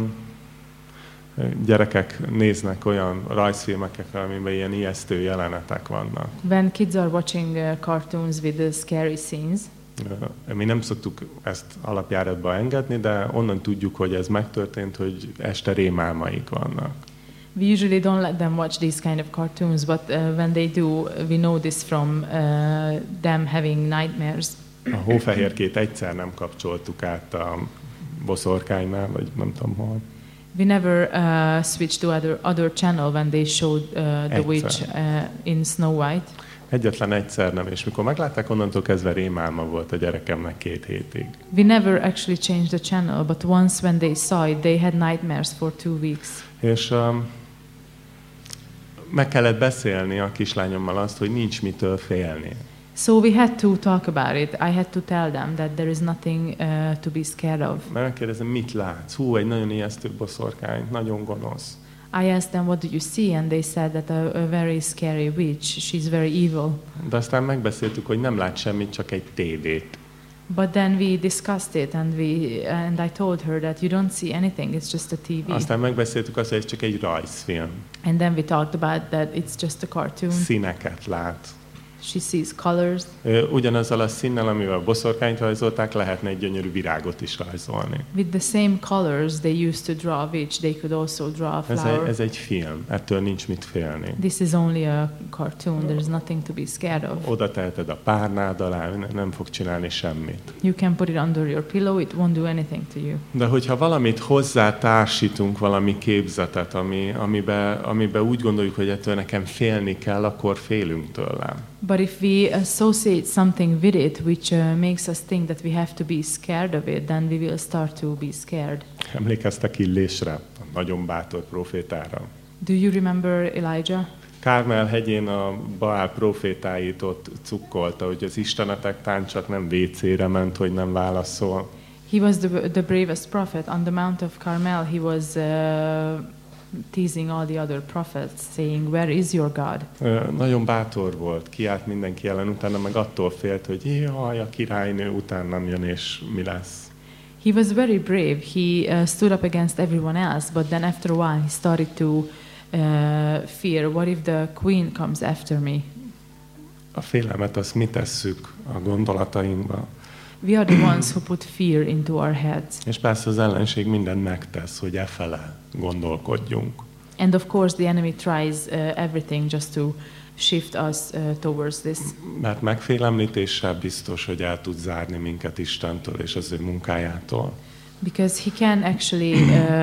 gyerekek néznek olyan rajzfilmeket, amiben ilyen ijesztő jelenetek vannak. When kids are watching cartoons with the scary scenes. Mi nem szoktuk ezt alapjáratba engedni, de onnan tudjuk, hogy ez megtörtént, hogy este rémálmaik vannak. We usually don't let them watch these kind of cartoons, but when they do, we know this from them having nightmares. A Hófehérkét egyszer nem kapcsoltuk át a Boszorkánynál, vagy nem tudom hol. We never switched to other channel when they showed the witch in Snow White. Egyetlen egyszer nem, és mikor meglátták, onnantól kezdve rémálma volt a gyerekemnek 2 hétig. We never actually changed the channel, but once when they saw it, they had nightmares for 2 weeks. És meg kellett beszélni a kislányommal azt, hogy nincs mitől félni. So we had to talk about it. I had to tell them that there is nothing to be scared of. Megkérdezem, mit látsz? Hú, egy nagyon ijesztő boszorkány, nagyon gonosz. I asked them, what do you see? And they said that a very scary witch. She's very evil. De aztán megbeszéltük, hogy nem lát semmit, csak egy tévét. But then we discussed it, and I told her that you don't see anything; it's just a TV. Aztán megbeszéltük azt, hogy ez csak egy rajzfilm. And then we talked about that it's just a cartoon. Színeket lát. She sees colors. Ugyanazzal a színnel, amivel a boszorkányt rajzolták, lehetne egy gyönyörű virágot is rajzolni. With the same colors they used to draw a witch, they could also draw a flower. Ez egy film, ettől nincs mit félni. This is only a cartoon, there's nothing to be scared of. Oda teheted a párnád alá, nem fog csinálni semmit. You can put it under your pillow, it won't do anything to you. De hogyha valamit hozzátársítunk, valami képzetet, amiben úgy gondoljuk, hogy ettől nekem félni kell, akkor félünk tőle. But if we associate something with it which makes us think that we have to be scared of it, then we will start to be scared. Emlékeztek Illésre, a nagyon bátor profétára? Do you remember Elijah? Kármel hegyén a Baál profétáit ott cukkolta, hogy az istenetek tán csak nem WC-re ment, hogy nem válaszol. He was the bravest prophet. On the Mount of Carmel, he was teasing all the other prophets, saying, "Where is your God?" Nagyon bátor volt, kiállt mindenki ellen, utána meg attól félt, hogy jaj, a királynő utánam jön, és mi lesz. He was very brave. He stood up against everyone else, but then after a while he started to fear, what if the queen comes after me? A félelmet azt mi tesszük a gondolatainkba. We are the ones who put fear into our heads. És persze az ellenség mindent megtesz, hogy efele gondolkodjunk. And of course the enemy tries everything just to shift us towards this. Mert megfélemlítéssel biztos, hogy el tud zárni minket Istentől és az ő munkájától. Because he can actually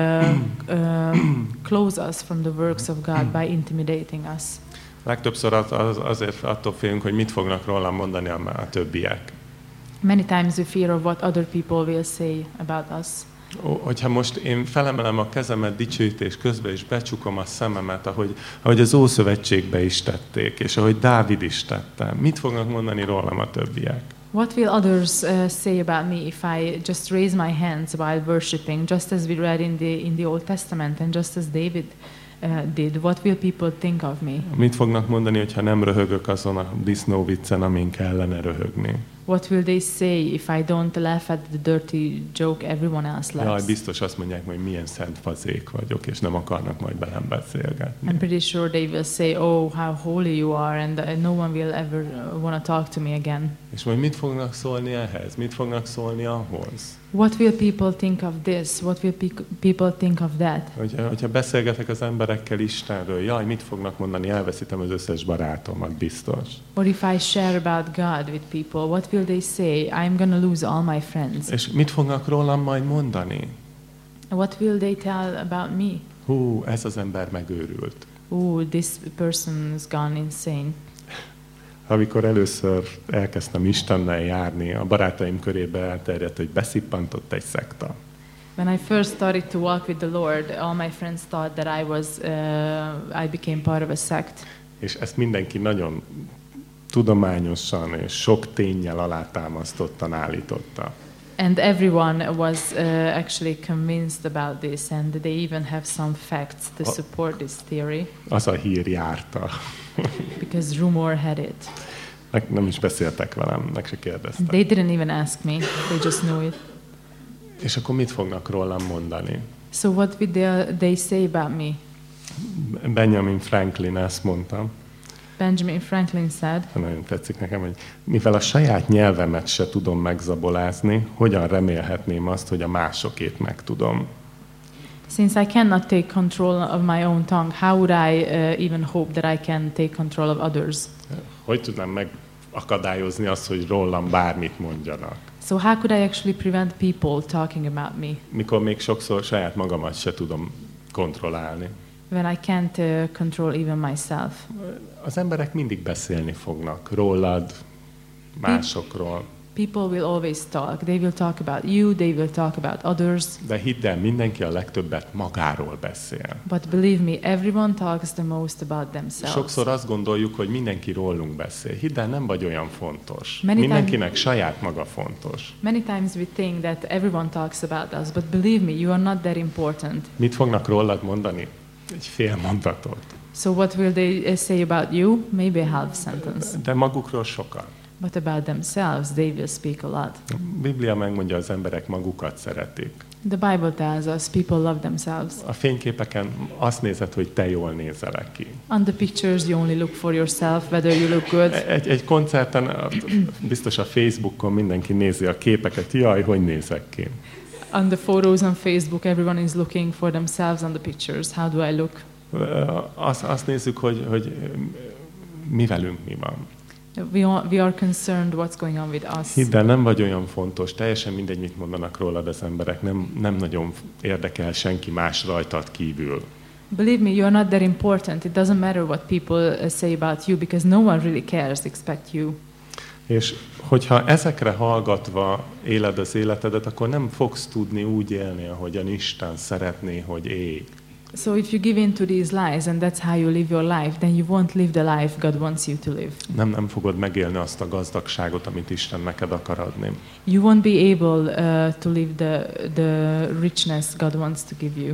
close us from the works of God by intimidating us. Legtöbbször azért attól félünk, hogy mit fognak rólam mondani a többiek. Many times we fear of what other people will say about us. Hogyha most én felemelem a kezemet dicsőítés közben, és becsukom a szememet, ahogy az Ószövetségbe is tették, és ahogy Dávid is tette, mit fognak mondani rólam a többiek? What will others say about me if I just raise my hands while worshiping, just as we read in the Old Testament, and just as David did? What will people think of me? Mit fognak mondani, hogyha nem röhögök azon a disznóviccen, amin kellene röhögni? What will they say if I don't laugh at the dirty joke everyone else laughs? Jaj, biztos azt mondják, hogy milyen szent fazék vagyok, és nem akarnak majd velem beszélgetni. I'm pretty sure they will say, oh, how holy you are, and no one will ever want to talk to me again. És majd mit fognak szólni ehhez? Mit fognak szólni ahhoz? What will people think of this? What will people think of that? Hogyha beszélgetek az emberekkel Istenről, jaj, mit fognak mondani? Elveszítem az összes barátomat, biztos. Or if I share about God with people, what will they say? I'm going to lose all my friends. És mit fognak rólam majd mondani? What will they tell about me? Hú, ez az ember megőrült. This person's gone insane. Amikor először elkezdtem Istennel járni, a barátaim körébe elterjedt, hogy beszippantott egy szekta. When I first started to walk with the Lord, all my friends thought that I became part of a sect. És ezt mindenki nagyon tudományosan és sok ténnyel alátámasztottan állította. And everyone was actually convinced about this, and they even have some facts to support this theory. Az a hír járta. Because rumor had it. Nem is beszéltek velem, meg se kérdeztek. They didn't even ask me, they just knew it. És akkor mit fognak rólam mondani? So what would they say about me? Benjamin Franklin ezt mondta. Benjamin Franklin said. Nagyon tetszik nekem, hogy mivel a saját nyelvemet se tudom megzabolázni, hogyan remélhetném azt, hogy a másokét megtudom. Since I cannot take control of my own tongue, how would I even hope that I can take control of others? Hogy tudnám megakadályozni azt, hogy rólam bármit mondjanak? So how could I actually prevent people talking about me? Mikor még sokszor saját magamat se tudom kontrollálni. When I can't control even myself. Az emberek mindig beszélni fognak rólad, másokról. People will always talk. They will talk about you, they will talk about others. De hidd el, mindenki a legtöbbet magáról beszél. But believe me, everyone talks the most about themselves. Sokszor azt gondoljuk, hogy mindenki rólunk beszél. Hidd el, nem vagy olyan fontos. Many Mindenkinek saját maga fontos. Many times we think that everyone talks about us, but believe me, you are not that important. Mit fognak rólad mondani? Egy fél mondatot. So what will they say about you? Maybe a half sentence. De magukról sokat. But about themselves, they will speak a lot. A Biblia megmondja, az emberek magukat szeretik. The Bible tells us people love themselves. A fényképeken azt nézed, hogy te jól nézel ki. On the pictures you only look for yourself, whether you look good. Egy koncerten, biztos a Facebookon mindenki nézi a képeket, jaj, hogy nézek ki. On the photos on Facebook, everyone is looking for themselves on the pictures. How do I look? Azt nézzük, hogy mi velünk mi van. We are concerned what's going on with us. Hidd el, nem vagy olyan fontos, teljesen mindegy, mit mondanak rólad az emberek, nem nagyon érdekel senki más rajtad kívül. Believe me, you're not that important. It doesn't matter what people say about you, because no one really cares except you. És hogyha ezekre hallgatva éled az életedet, akkor nem fogsz tudni úgy élni, ahogyan Isten szeretné, hogy élj. So if you give in to these lies and that's how you live your life, then you won't live the life God wants you to live. Nem fogod megélni azt a gazdagságot, amit Isten neked akar adni. You won't be able to live the richness God wants to give you.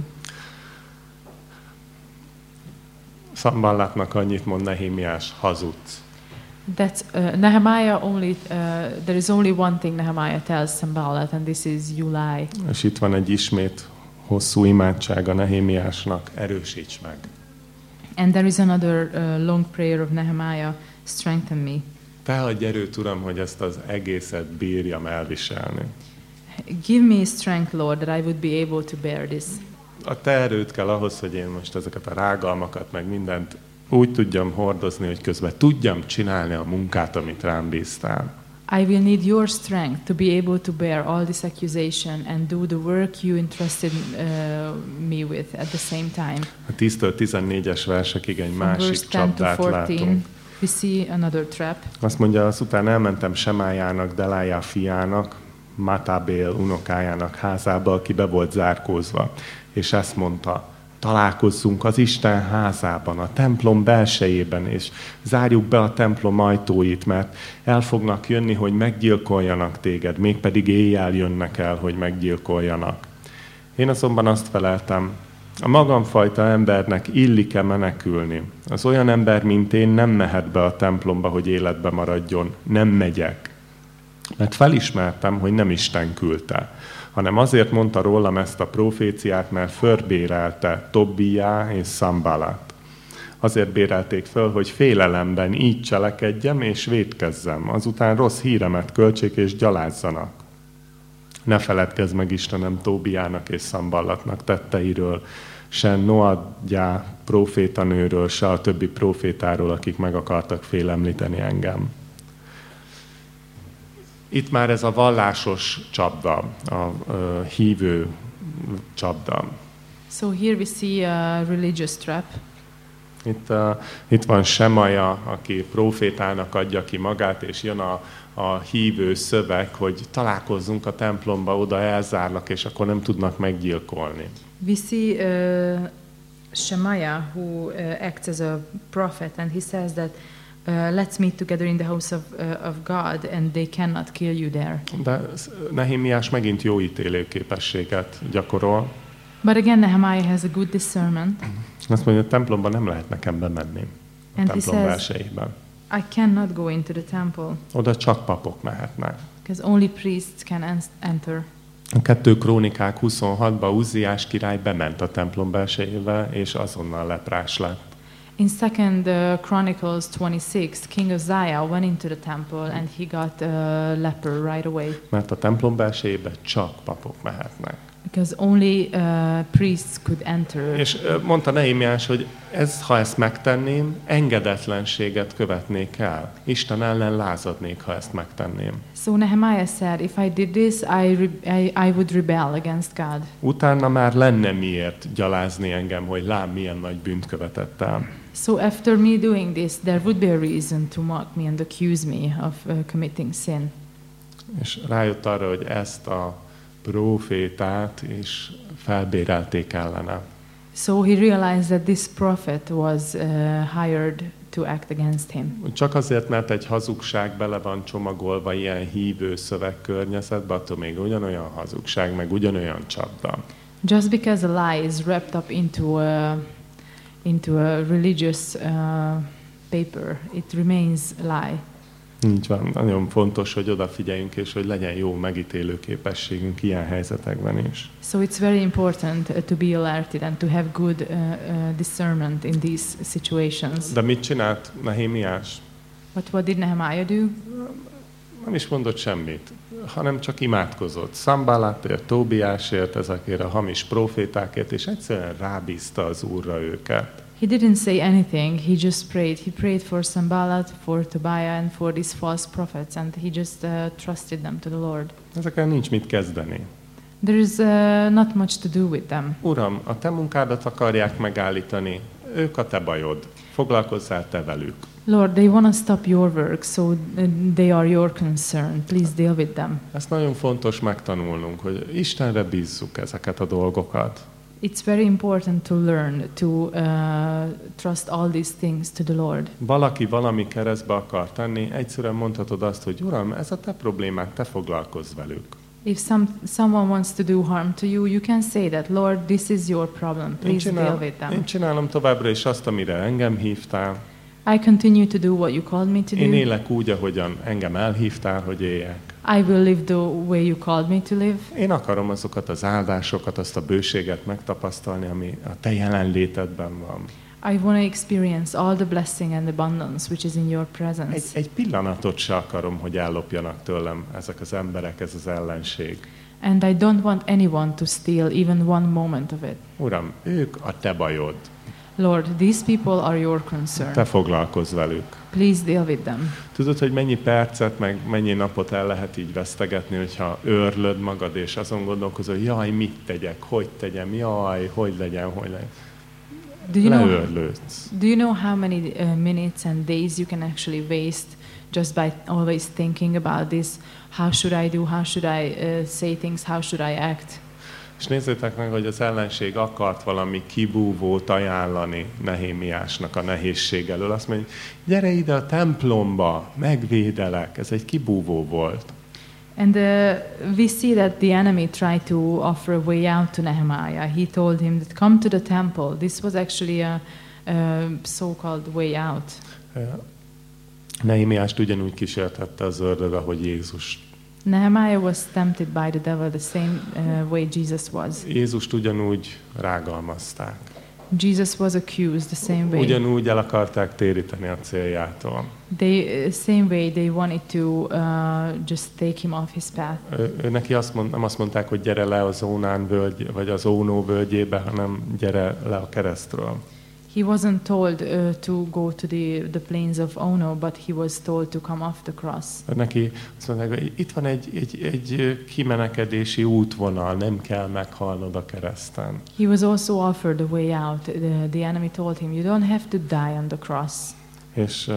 Szamballatnak annyit mond Nehémiás, hazudsz. That's Nehemiah only. There is only one thing Nehemiah tells Sanballat, and this is you lie. És itt van egy ismét hosszú imádsága Nehémiásnak, erősíts meg. And there is another long prayer of Nehemiah, strengthen me. Te adj erőt, Uram, hogy ezt az egészet bírjam elviselni. Give me strength, Lord, that I would be able to bear this. A te erőt kell ahhoz, hogy én most ezeket a rágalmakat, meg mindent úgy tudjam hordozni, hogy közben tudjam csinálni a munkát, amit rám bíztál. I will need your strength to be able to bear all this accusation and do the work you entrusted me with at the same time. A 10-től 14-es versekig egy From másik verse 10 to csapdát 14, látunk. we see another trap. Azt mondja, azután elmentem Semájának, Delája fiának, Matabél unokájának házába, aki be volt zárkózva, és ezt mondta, találkozzunk az Isten házában, a templom belsejében, és zárjuk be a templom ajtóit, mert el fognak jönni, hogy meggyilkoljanak téged, mégpedig éjjel jönnek el, hogy meggyilkoljanak. Én azonban azt feleltem, a magamfajta embernek illik-e menekülni? Az olyan ember, mint én, nem mehet be a templomba, hogy életbe maradjon. Nem megyek. Mert felismertem, hogy nem Isten küldte, hanem azért mondta rólam ezt a proféciát, mert förbérelte Tobiá és Szambalat. Azért bérelték föl, hogy félelemben így cselekedjem és vétkezzem, azután rossz híremet költsék és gyalázzanak. Ne feledkezz meg, Istenem, Tobiának és Szamballatnak tetteiről, se Noadjá profétanőről, se a többi profétáról, akik meg akartak félemlíteni engem. Itt már ez a vallásos csapda, a hívő csapda. So here we see a religious trap. Itt van Semaja, aki profétának adja ki magát, és jön a hívő szöveg, hogy találkozzunk a templomba, oda elzárnak, és akkor nem tudnak meggyilkolni. We see Shemaiah, who acts as a prophet, and he says that let's meet together in the house of God, and they cannot kill you there. De Nehémiás megint jó ítélőképességet gyakorol. But again, Nehemiah has a good discernment. Azt mondja, a templomba nem lehet nekem bemenni. A And he templom says, belsejében. I cannot go into the temple, Oda csak papok mehetnek. because only priests can enter. A 2 Krónikák 26-ban Uzziás király bement a templom belsejébe, és azonnal leprás lett. In 2 Chronicles 26, King Uzziah went into the temple and he got leper right away. Mert a templom belsejébe csak papok mehetnek. Because only priests could enter. És mondta Nehémiás, hogy ha ezt megtenném, engedetlenséget követnék el. Isten ellen lázadnék, ha ezt megtenném. So Nehemiah said, if I did this, I would rebel against God. Utána már lenne miért gyalázni engem, hogy lám milyen nagy bűnt követett el. So after me doing this, there would be a reason to mock me and accuse me of committing sin. És rájött arra, hogy ezt a profétát is felbérelték ellene. So he realized that this prophet was hired to act against him. Csak azért, mert egy hazugság bele van csomagolva ilyen hívő szövegkörnyezetbe, attól még ugyanolyan hazugság, meg ugyanolyan csapda. Just because a lie is wrapped up into a religious paper, it remains a lie. Így van, nagyon fontos, hogy odafigyeljünk, és hogy legyen jó megítélő képességünk ilyen helyzetekben is. So it's very important to be alerted and to have good discernment in these situations. De mit csinált Nehémiás? But what did Nehemiah do? Nem is mondott semmit, hanem csak imádkozott. Szambalátért, Tóbiásért, ezekért a hamis profétákért, és egyszerűen rábízta az Úrra őket. He didn't say anything, he just prayed. He prayed for Sanballat, for Tobiah and for these false prophets, and he just trusted them to the Lord. Ezekkel nincs mit kezdeni. There is not much to do with them. Uram, a te munkádat akarják megállítani, ők a te bajod. Foglalkozzál te velük. Lord, they want to stop your work, so they are your concern. Please deal with them. Ezt nagyon fontos megtanulnunk, hogy Istenre bízzuk ezeket a dolgokat. It's very important to learn to trust all these things to the Lord. Valaki valami keresztbe akar tenni, egyszerűen mondhatod azt, hogy Uram, ez a te problémák, te foglalkozz velük. If someone wants to do harm to you, you can say that, Lord, this is your problem. Please deal with them. Én csinálom továbbra is azt, amire engem hívtál. I continue to do what you called me to do. Én élek úgy, ahogyan engem elhívtál, hogy éljek. I will live the way you called me to live. Én akarom azokat az áldásokat, azt a bőséget megtapasztalni, ami a te jelenlétedben van. I want to experience all the blessing and abundance which is in your presence. Egy pillanatot se akarom, hogy ellopjanak tőlem ezek az emberek, ez az ellenség. And I don't want anyone to steal even one moment of it. Uram, ők a te bajod. Lord, these people are your concern. Te foglalkozz velük. Please deal with them. Tudod, hogy mennyi percet, meg mennyi napot el lehet így vesztegetni, hogyha őrlöd magad, és azon gondolkozol, hogy jaj, mit tegyek, hogy tegyem, jaj, hogy legyen. Leőrlődsz. Do you know how many minutes and days you can actually waste just by always thinking about this? How should I do? How should I say things? How should I act? És nézzétek meg, hogy az ellenség akart valami kibúvót ajánlani Nehémiásnak a nehézség elől. Azt mondja, gyere ide a templomba, megvédelek. Ez egy kibúvó volt. And we see that the enemy tried to offer a way out to Nehemiah. He told him that come to the temple. This was actually a so-called way out. Nehémiást ugyanúgy kísértette az ördög, ahogy Jézus. Nehemiah was tempted by the devil the same way Jesus was. Jézust ugyanúgy rágalmazták. Jesus was accused the same way. Ugyanúgy el akarták téríteni a céljától. Same way they wanted to just take him off his path. Neki nem azt mondták, hogy gyere le az Ónán völgy, vagy az Ónó völgyébe, hanem gyere le a keresztről. He wasn't told to go to the plains of Ono, but he was told to come off the cross. Neki azt mondták, hogy itt van egy kimenekedési útvonal, nem kell meghalnod a kereszten. He was also offered a way out. The enemy told him, you don't have to die on the cross. És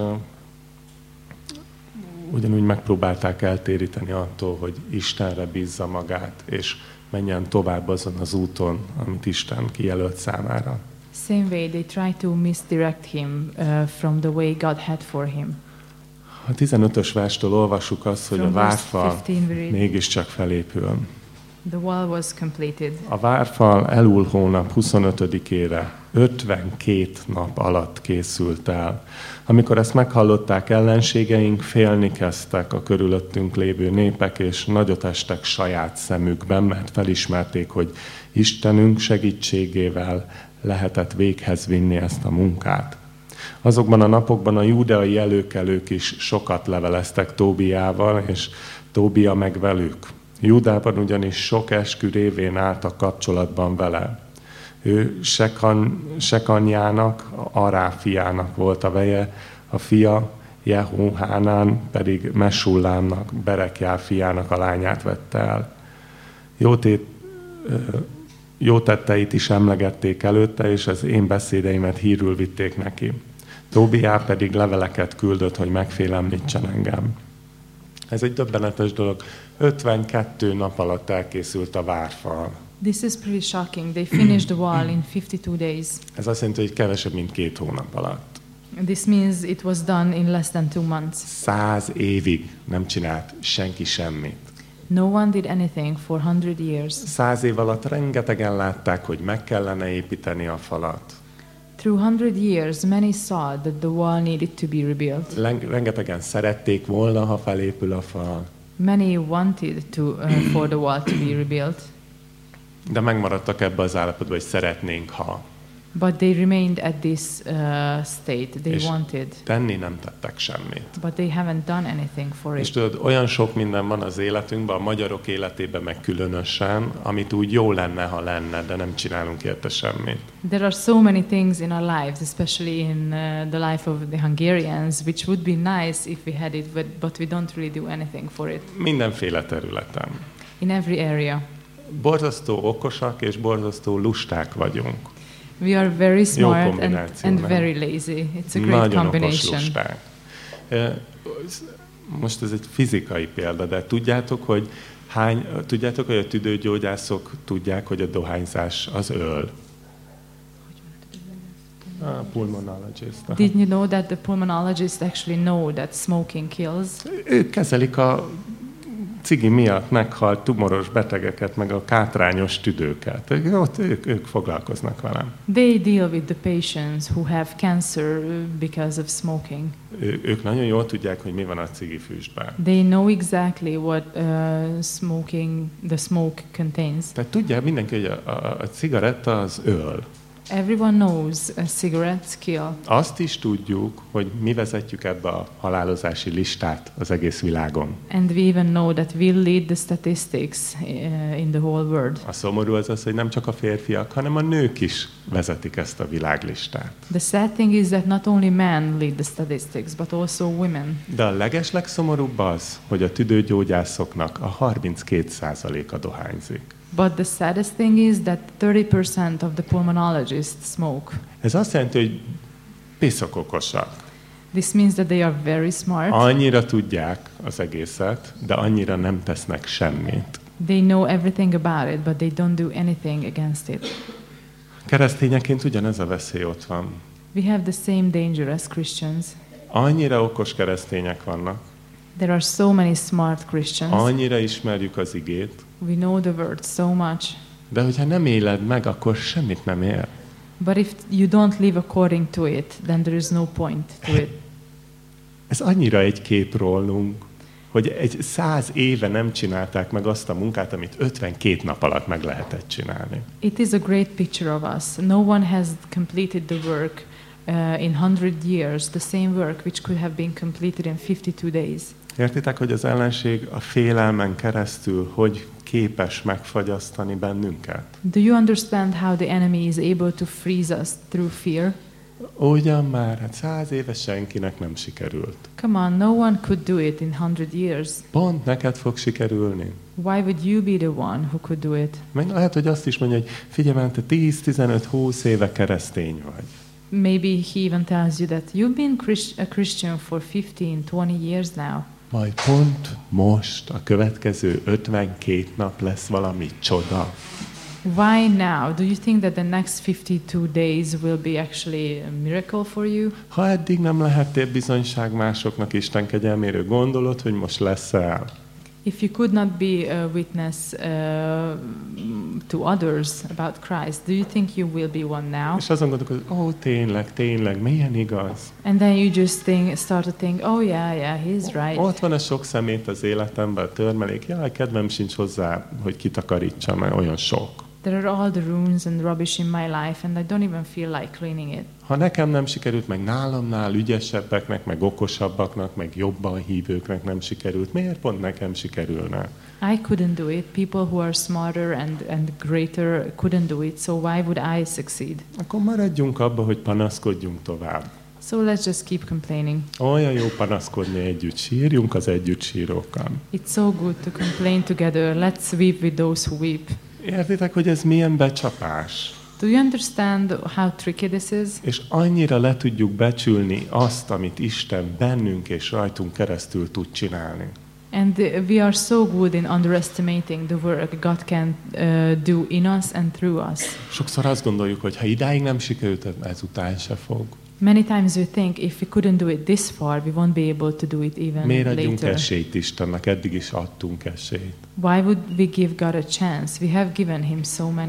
ugyanúgy megpróbálták eltéríteni attól, hogy Istenre bízza magát, és menjen tovább azon az úton, amit Isten kijelölt számára. Same way they tried to misdirect him from the way God had for him. A 15-ös verstől olvassuk azt, hogy a várfal mégiscsak felépül. The wall was completed. A várfal Elul hónap 25-ére 52 nap alatt készült el. Amikor ezt meghallották ellenségeink, félni kezdtek a körülöttünk lévő népek, és nagyot estek saját szemükben, mert felismerték, hogy Istenünk segítségével lehetett véghez vinni ezt a munkát. Azokban a napokban a júdeai előkelők is sokat leveleztek Tóbiával, és Tóbia meg velük. Júdában ugyanis sok eskü révén álltak kapcsolatban vele. Ő Sekanyának, Ará fiának volt a veje, a fia Jehóhánán pedig Mesullámnak, Berekjár fiának a lányát vette el. Jó tetteit is emlegették előtte, és az én beszédeimet hírül vitték neki. Tóbiá pedig leveleket küldött, hogy megfélemlítsen engem. Ez egy döbbenetes dolog. 52 nap alatt elkészült a várfal. This is pretty shocking. They finished the wall in 52 days. Ez azt jelenti, hogy kevesebb, mint 2 hónap alatt. This means it was done in less than 2 months. 100 évig nem csinált senki semmit. No one did anything for 100 years. 100 év alatt rengetegen látták, hogy meg kellene építeni a falat. Through 100 years, many saw that the wall needed to be rebuilt. Rengetegen szerették volna, ha felépül a fal. Many wanted for the wall to be rebuilt. De megmaradtak ebbe az állapotba, hogy szeretnénk, ha. But they remained at this state. They És wanted. tenni nem tettek semmit. But they haven't done anything for És it. tudod, olyan sok minden van az életünkben, a magyarok életében meg különösen, amit úgy jó lenne, ha lenne, de nem csinálunk érte semmit. There are so many things in our lives, especially in the life of the Hungarians, which would be nice if we had it, but we don't really do anything for it. Mindenféle területen. In every area. Borzasztó okosak és borzasztó lusták vagyunk. We are very smart and nem? very lazy. It's a great Nagyon okos combination. lusták. Most ez egy fizikai példa, de tudjátok, hogy a tüdőgyógyászok tudják, hogy a dohányzás az öl? Pulmonologist. Did you know that the pulmonologists actually know that smoking kills? Ők kezelik a cigi miatt meghalt tumoros betegeket, meg a kátrányos tüdőket. Ők foglalkoznak velem. They deal with the patients who have cancer because of smoking. Ők nagyon jól tudják, hogy mi van a cigifüstben. They know exactly what the smoke contains. Tehát tudják mindenki, hogy a cigaretta az öl. Everyone knows cigarettes kill. Azt is tudjuk, hogy mi vezetjük ebbe a halálozási listát az egész világon. And we even know that we lead the statistics in the whole world. A szomorú az, hogy nem csak a férfiak, hanem a nők is vezetik ezt a világlistát. The sad thing is that not only men lead the statistics, but also women. De a legeslegszomorúbb az, hogy a tüdőgyógyászoknak a 32%-a dohányzik. But the saddest thing is that 30% of the pulmonologists smoke. Ez azt jelenti, hogy piszok okosak. This means that they are very smart. Annyira tudják az egészet, de annyira nem tesznek semmit. They know everything about it, but they don't do anything against it. Keresztényeként ugyanez a veszély ott van. We have the same danger as Christians. Annyira okos keresztények vannak. There are so many smart Christians. Annyira ismerjük az igét. We know the word so much. De hogyha nem éled meg, akkor semmit nem ér. But if you don't live according to it, then there is no point to it. Ez annyira egy kép rólunk, hogy 100 éve nem csinálták meg azt a munkát, amit 52 nap alatt meg lehetett csinálni. It is a great picture of us. No one has completed the work in 100 years, the same work which could have been completed in 52 days. Értitek, hogy az ellenség a félelmen keresztül hogy képes megfagyasztani bennünket? Do you understand how the enemy is able to freeze us through fear? Ugyan már, 100 éve senkinek nem sikerült. Come on, no one could do it in 100 years. Pont neked fog sikerülni. Why would you be the one who could do it? Meg lehet, hogy azt is mondja, hogy figyelj, te 10-15-20 éve keresztény vagy. Maybe he even tells you that you've been a Christian for 15-20 years now. Majd pont most, a következő 52 nap lesz valami csoda. Why now? Do you think that the next 52 days will be actually a miracle for you? Ha eddig nem lehettél bizonyság másoknak Isten kegyelméről, gondolod, hogy most lesz-e? If you could not be a witness to others about Christ, do you think you will be one now? És azon gondolkodod, tényleg, milyen igaz. And then you just start to think, oh yeah, he's right. Ott van a sok szemét az életemben, a törmelék, kedvem sincs hozzá, hogy kitakarítsam, mert olyan sok. There are all the ruins and rubbish in my life, and I don't even feel like cleaning it. Ha nekem nem sikerült, meg nálamnál ügyesebbeknek, meg okosabbaknak, meg jobban hívőknek nem sikerült, miért pont nekem sikerülne? I couldn't do it. People who are smarter and greater couldn't do it, so why would I succeed? Akkor maradjunk abba, hogy panaszkodjunk tovább. So let's just keep complaining. Olyan jó panaszkodni együtt, sírjunk az együtt sírókkal. It's so good to complain together. Let's weep with those who weep. Értitek, hogy ez milyen becsapás? Do you understand how tricky this is? És annyira le tudjuk becsülni azt, amit Isten bennünk és rajtunk keresztül tud csinálni. And we are so good in underestimating the work God can do in us and through us. Sokszor azt gondoljuk, hogy ha idáig nem sikerült, ezután se fog. Many times we think if we couldn't do it this far, we won't be able to do it even Miért adjunk later. esélyt Istennek? Eddig is adtunk esélyt. Why would we give God a chance? We have given him so many.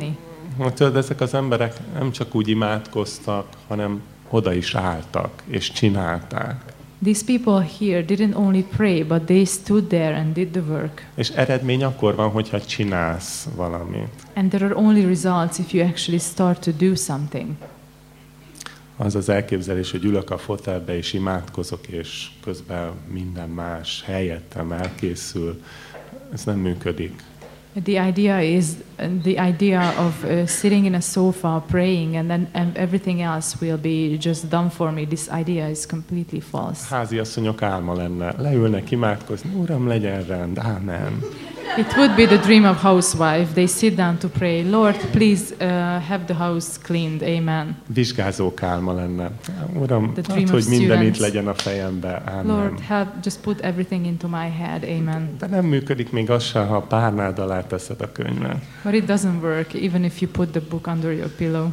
Tudod, ezek az emberek nem csak úgy imádkoztak, hanem oda is álltak, és csinálták. These people here didn't only pray, but they stood there and did the work. És eredmény akkor van, hogyha csinálsz valamit. And there are only results if you actually start to do something. Az az elképzelés, hogy ülök a fotelbe és imádkozok, és közben minden más helyettem elkészül, ez nem működik. The idea of sitting in a sofa praying and then everything else will be just done for me. This idea is completely false. Háziasszonyok álma lenne. Leülnek imádkozni, Uram, legyen rend, ámen. It would be the dream of housewife. They sit down to pray. Lord, please have the house cleaned. Amen. Vizsgázók álma lenne. Uram, add, hogy minden itt legyen a fejembe. Ámen. Lord, help, just put everything into my head. Amen. De nem működik még az sem, ha a párnád alá teszed a könyvet. But it doesn't work, even if you put the book under your pillow.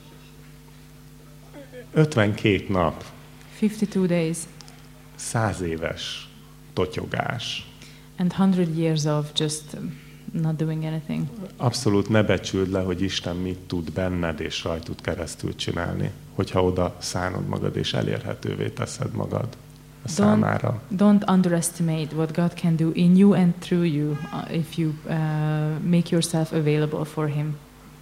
52 nap. 52 days. 100 éves totyogás. And 100 years of just not doing anything. Abszolút ne becsüld le, hogy Isten mit tud benned és rajtud keresztül csinálni, hogyha oda szánod magad és elérhetővé teszed magad a számára. Don't underestimate what God can do in you and through you if you make yourself available for Him.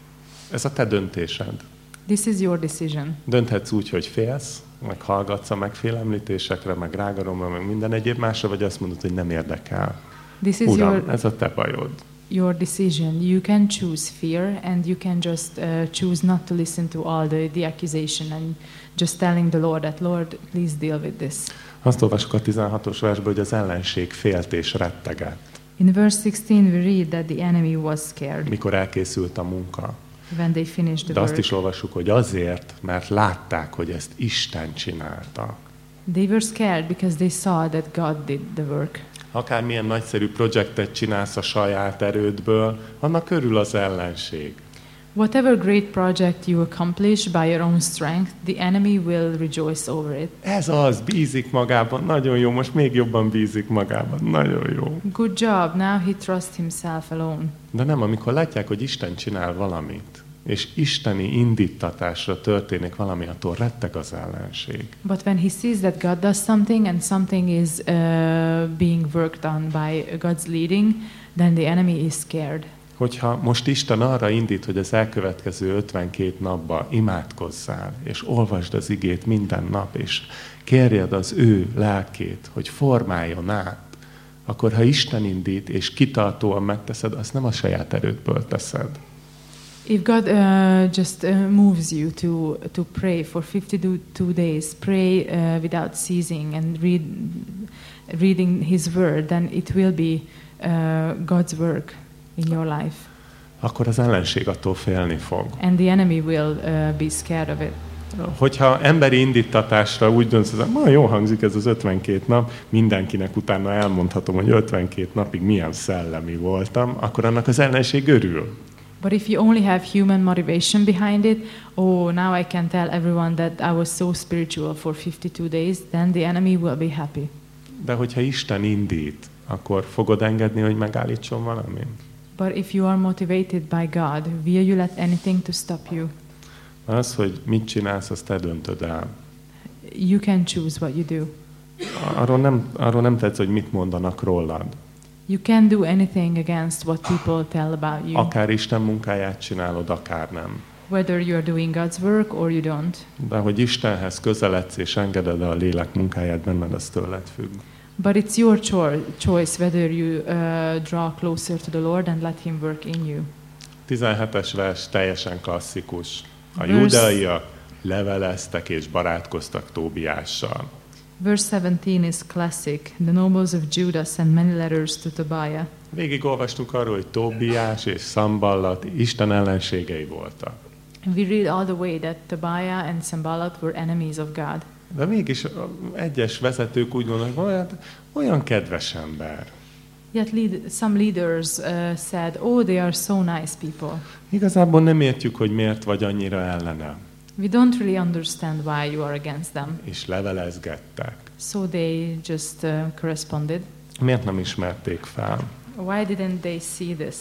Ez a te döntésed. This is your decision. Dönthetsz úgy, hogy félsz, meg hallgatsz a megfélemlítésekre, meg rágalomra, meg minden egyéb másra, vagy azt mondod, hogy nem érdekel. This is Uram, ez a te bajod. Your decision. You can choose fear, and you can just choose not to listen to all the accusation and just telling the Lord that, Lord, please deal with this. Azt olvasok a 16-os versből, hogy az ellenség félt és rettegett. In verse 16 we read that the enemy was scared. Mikor elkészült a munka. When they finished the De azt work. is olvassuk, hogy azért, mert látták, hogy ezt Isten csinálta. They were scared because they saw that God did the work. Akármilyen nagyszerű projektet csinálsz a saját erődből, annak körül az ellenség. Whatever great project you accomplish by your own strength, the enemy will rejoice over it. Ez az, bízik magában, nagyon jó, most még jobban bízik magában, nagyon jó. Good job, now he trusts himself alone. De nem, amikor látják, hogy Isten csinál valamit, és isteni indítatásra történik valami, attól retteg az ellenség. But when he sees that God does something and something is being worked on by God's leading, then the enemy is scared. Hogyha most Isten arra indít, hogy az elkövetkező 52 napban imádkozzál, és olvasd az igét minden nap, és kérjed az ő lelkét, hogy formáljon át, akkor ha Isten indít, és kitartóan megteszed, azt nem a saját erődből teszed. If God just moves you to pray for 52 days, pray without ceasing and reading His word, then it will be God's work in your life. Akkor az ellenség attól félni fog. And the enemy will be scared of it. Hogyha emberi indítatásra úgy döntsz, hogy ma jól hangzik ez az 52 nap, mindenkinek utána elmondhatom, hogy 52 napig milyen szellemi voltam, akkor annak az ellenség örül. But if you only have human motivation behind it, oh, now I can tell everyone that I was so spiritual for 52 days, then the enemy will be happy. De hogyha Isten indít, akkor fogod engedni, hogy megállítson valami? But if you are motivated by God, will you let anything to stop you? Az, hogy mit csinálsz, azt te döntöd el. You can choose what you do. Arról nem tetsz, hogy mit mondanak rólad. You can do anything against what people tell about you. Akár Isten munkáját csinálod, akár nem. Whether you are doing God's work or you don't. De hogy Istenhez közeledsz és engeded a lélek munkáját benned, az tőled függ. But it's your choice whether you draw closer to the Lord and let Him work in you. 17-es vers teljesen klasszikus. A júdeaiak leveleztek és barátkoztak Tóbiással. Verse 17 is classic. The nobles of Judah sent many letters to Tobiah. Végig olvastuk arról, hogy Tóbiás és Szamballat Isten ellenségei voltak. And we read all the way that Tobiah and Sanballat were enemies of God. De mégis egyes vezetők úgy gondolnak, hogy olyan kedves ember. Yet some leaders said, oh, they are so nice people. Igazából nem értjük, hogy miért vagy annyira ellene. We don't really understand why you are against them. És levelezgettek. So they just corresponded. Miért nem ismerték fel? Why didn't they see this?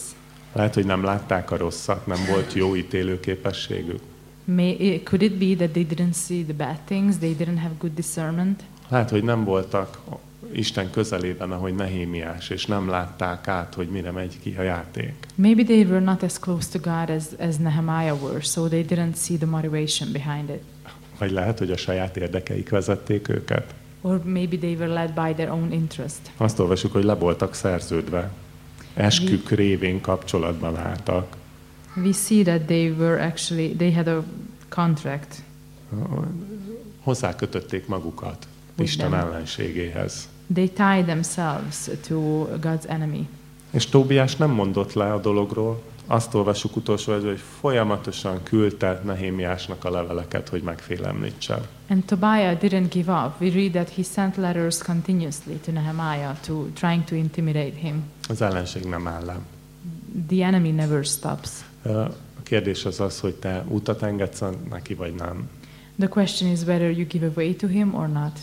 Lehet, hogy nem látták a rosszat, nem volt jó ítélőképességük. Could it be that they didn't see the bad things, they didn't have good discernment? Lehet, hogy nem voltak Isten közelében, ahogy Nehémiás, és nem látták át, hogy mire megy ki a játék. Maybe they were not as close to God as Nehemiah were, so they didn't see the motivation behind it. Vagy lehet, hogy a saját érdekeik vezették őket. Or maybe they were led by their own interest. Azt olvasjuk, hogy le voltak szerződve. Eskük révén kapcsolatban álltak. We see that they had a contract. Hozzákötötték magukat Isten ellenségéhez. They tied themselves to God's enemy. És Tóbiás nem mondott le a dologról. Azt olvassuk utolsó, hogy folyamatosan küldte Nehémiásnak a leveleket, hogy megfélemlítse. And Tobiah didn't give up. We read that he sent letters continuously to Nehemiah, trying to intimidate him. Az ellenség nem áll le. The enemy never stops. A kérdés az, hogy te utat engedsz neki, vagy nem. The question is whether you give away to him or not.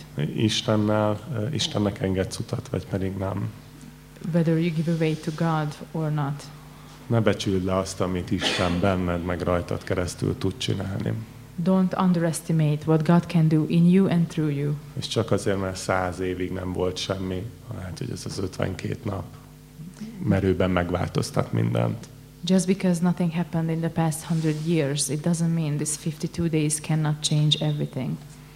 Istennek engedsz utat, vagy pedig nem. Whether you give away to God or not. Ne becsüld le azt, amit Isten benned, meg rajtad keresztül tud csinálni. Don't underestimate what God can do in you and through you. És csak azért, mert 100 évig nem volt semmi, lehet, hogy ez az 52 nap merőben megváltoztat mindent. Just because nothing happened in the past 100 years, it doesn't mean this 52 days cannot change everything.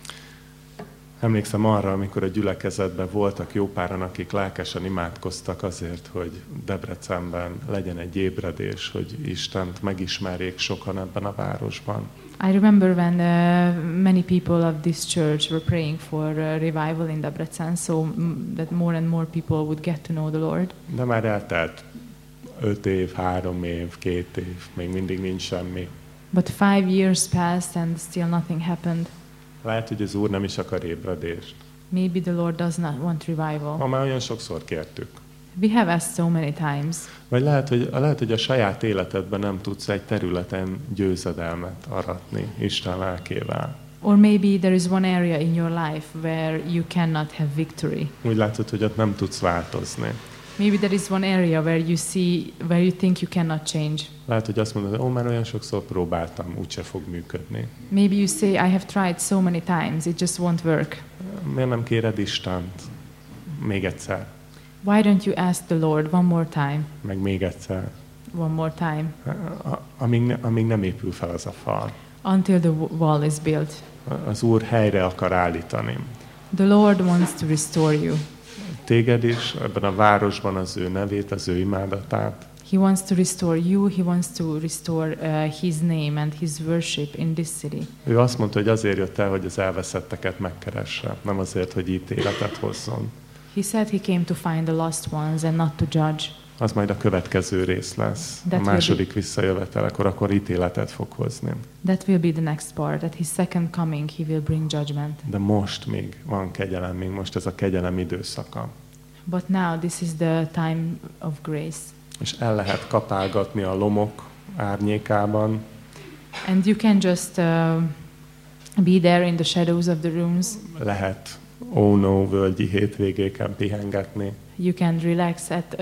Emlékszem arra, amikor a gyülekezetben voltak jó páran, akik lelkesen imádkoztak azért, hogy Debrecenben legyen egy ébredés, hogy Istent megismerjék sokan ebben a városban. I remember when many people of this church were praying for revival in Debrecen, so that more and more people would get to know the Lord. De már eltelt 5 év, 3 év, 2 év, még mindig nincs semmi. But 5 years passed and still nothing happened. Lehet, hogy az Úr nem is akar ébredést. Maybe the Lord does not want revival. Ma már olyan sokszor kértük. We have asked so many times. Vagy lehet, hogy a saját életedben nem tudsz egy területen győzedelmet aratni Isten lelkével. Or maybe there is one area in your life where you cannot have victory. Úgy látod, hogy ott nem tudsz változni. Maybe there is one area where you think you cannot change. Lehet, hogy azt mondod, már olyan sokszor próbáltam, úgyse fog működni. Maybe you say, I have tried so many times, it just won't work. Miért nem kéred Istent? Még egyszer. Why don't you ask the Lord one more time? Meg még egyszer. One more time. Amíg nem épül fel az a fal. Until the wall is built. Az Úr helyre akar állítani. The Lord wants to restore you. Téged is, ebben a városban az ő nevét, az ő imádatát. He wants to restore you, he wants to restore his name and his worship in this city. Ő azt mondta, hogy azért jött el, hogy az elveszetteket megkeresse, nem azért, hogy ítéletet hozzon. He said he came to find the lost ones and not to judge. Az majd a következő rész lesz. A második visszajövetelekor, akkor ítéletet fog hozni. That will be the next part. At his second coming he will bring judgment. De most még van kegyelem, még most ez a kegyelem időszaka. But now this is the time of grace. És el lehet kapálgatni a lomok árnyékában. And you can just be there in the shadows of the rooms. Lehet Ono völgyi hétvégéken pihengetni. You can relax at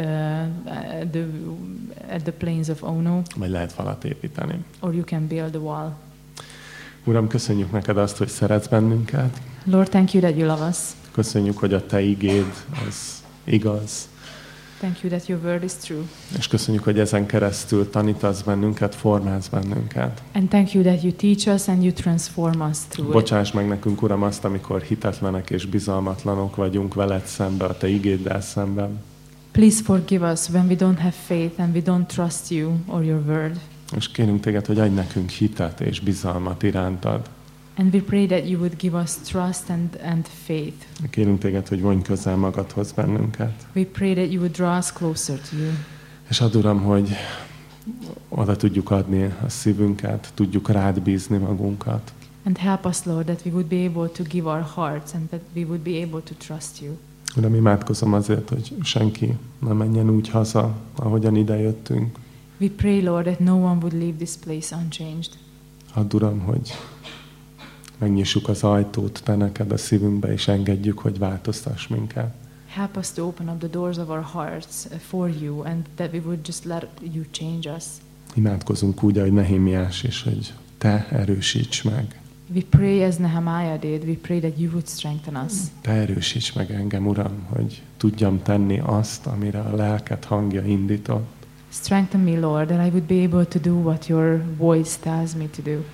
the plains of Ono. Vagy lehet falat építeni. Or you can build a wall. Uram, köszönjük neked azt, hogy szeretsz bennünket. Lord, thank you that you love us. Köszönjük, hogy a te igéd az igaz. Thank you that your word is true. És köszönjük, hogy ezen keresztül tanítasz bennünket, formálsz bennünket. And thank you that you teach us and you transform us through it. Bocsáss meg nekünk, Uram, azt, amikor hitetlenek és bizalmatlanok vagyunk veled szembe, a te igéddel szemben. Please forgive us when we don't have faith and we don't trust you or your word. És kérünk téged, hogy adj nekünk hitet és bizalmat irántad. And we pray that you would give us trust and faith. Kérünk téged, hogy vonj közel magadhoz bennünket. We pray that you would draw us closer to you. És add, Uram, hogy oda tudjuk adni a szívünket, tudjuk rád bízni magunkat. And help us, Lord, that we would be able to give our hearts and that we would be able to trust you. Uram, imádkozom azért, hogy senki ne menjen úgy haza, ahogyan idejöttünk. We pray, Lord, that no one would leave this place unchanged. Add, Uram, hogy megnyissuk az ajtót te neked a szívünkbe, és engedjük, hogy változtass minket. help us to open up the doors of our hearts for you, and that we would just let you change us. Imádkozunk úgy, ahogy Nehémiás is, hogy te erősíts meg. We pray as Nehemiah did. We pray that you would strengthen us. Te erősíts meg engem, Uram, hogy tudjam tenni azt, amire a lelked hangja indított. Strengthen me, Lord, that I would be able to do what your voice tells me to do.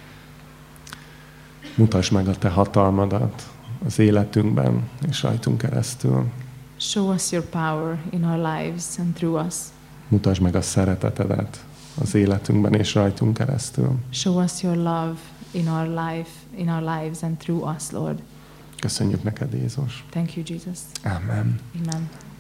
Mutasd meg a te hatalmadat az életünkben és rajtunk keresztül. Show us your power in our lives and through us. Mutasd meg a szeretetedet az életünkben és rajtunk keresztül. Show us your love in our lives and through us, Lord. Köszönjük neked, Jézus. Thank you, Jesus. Amen. Amen.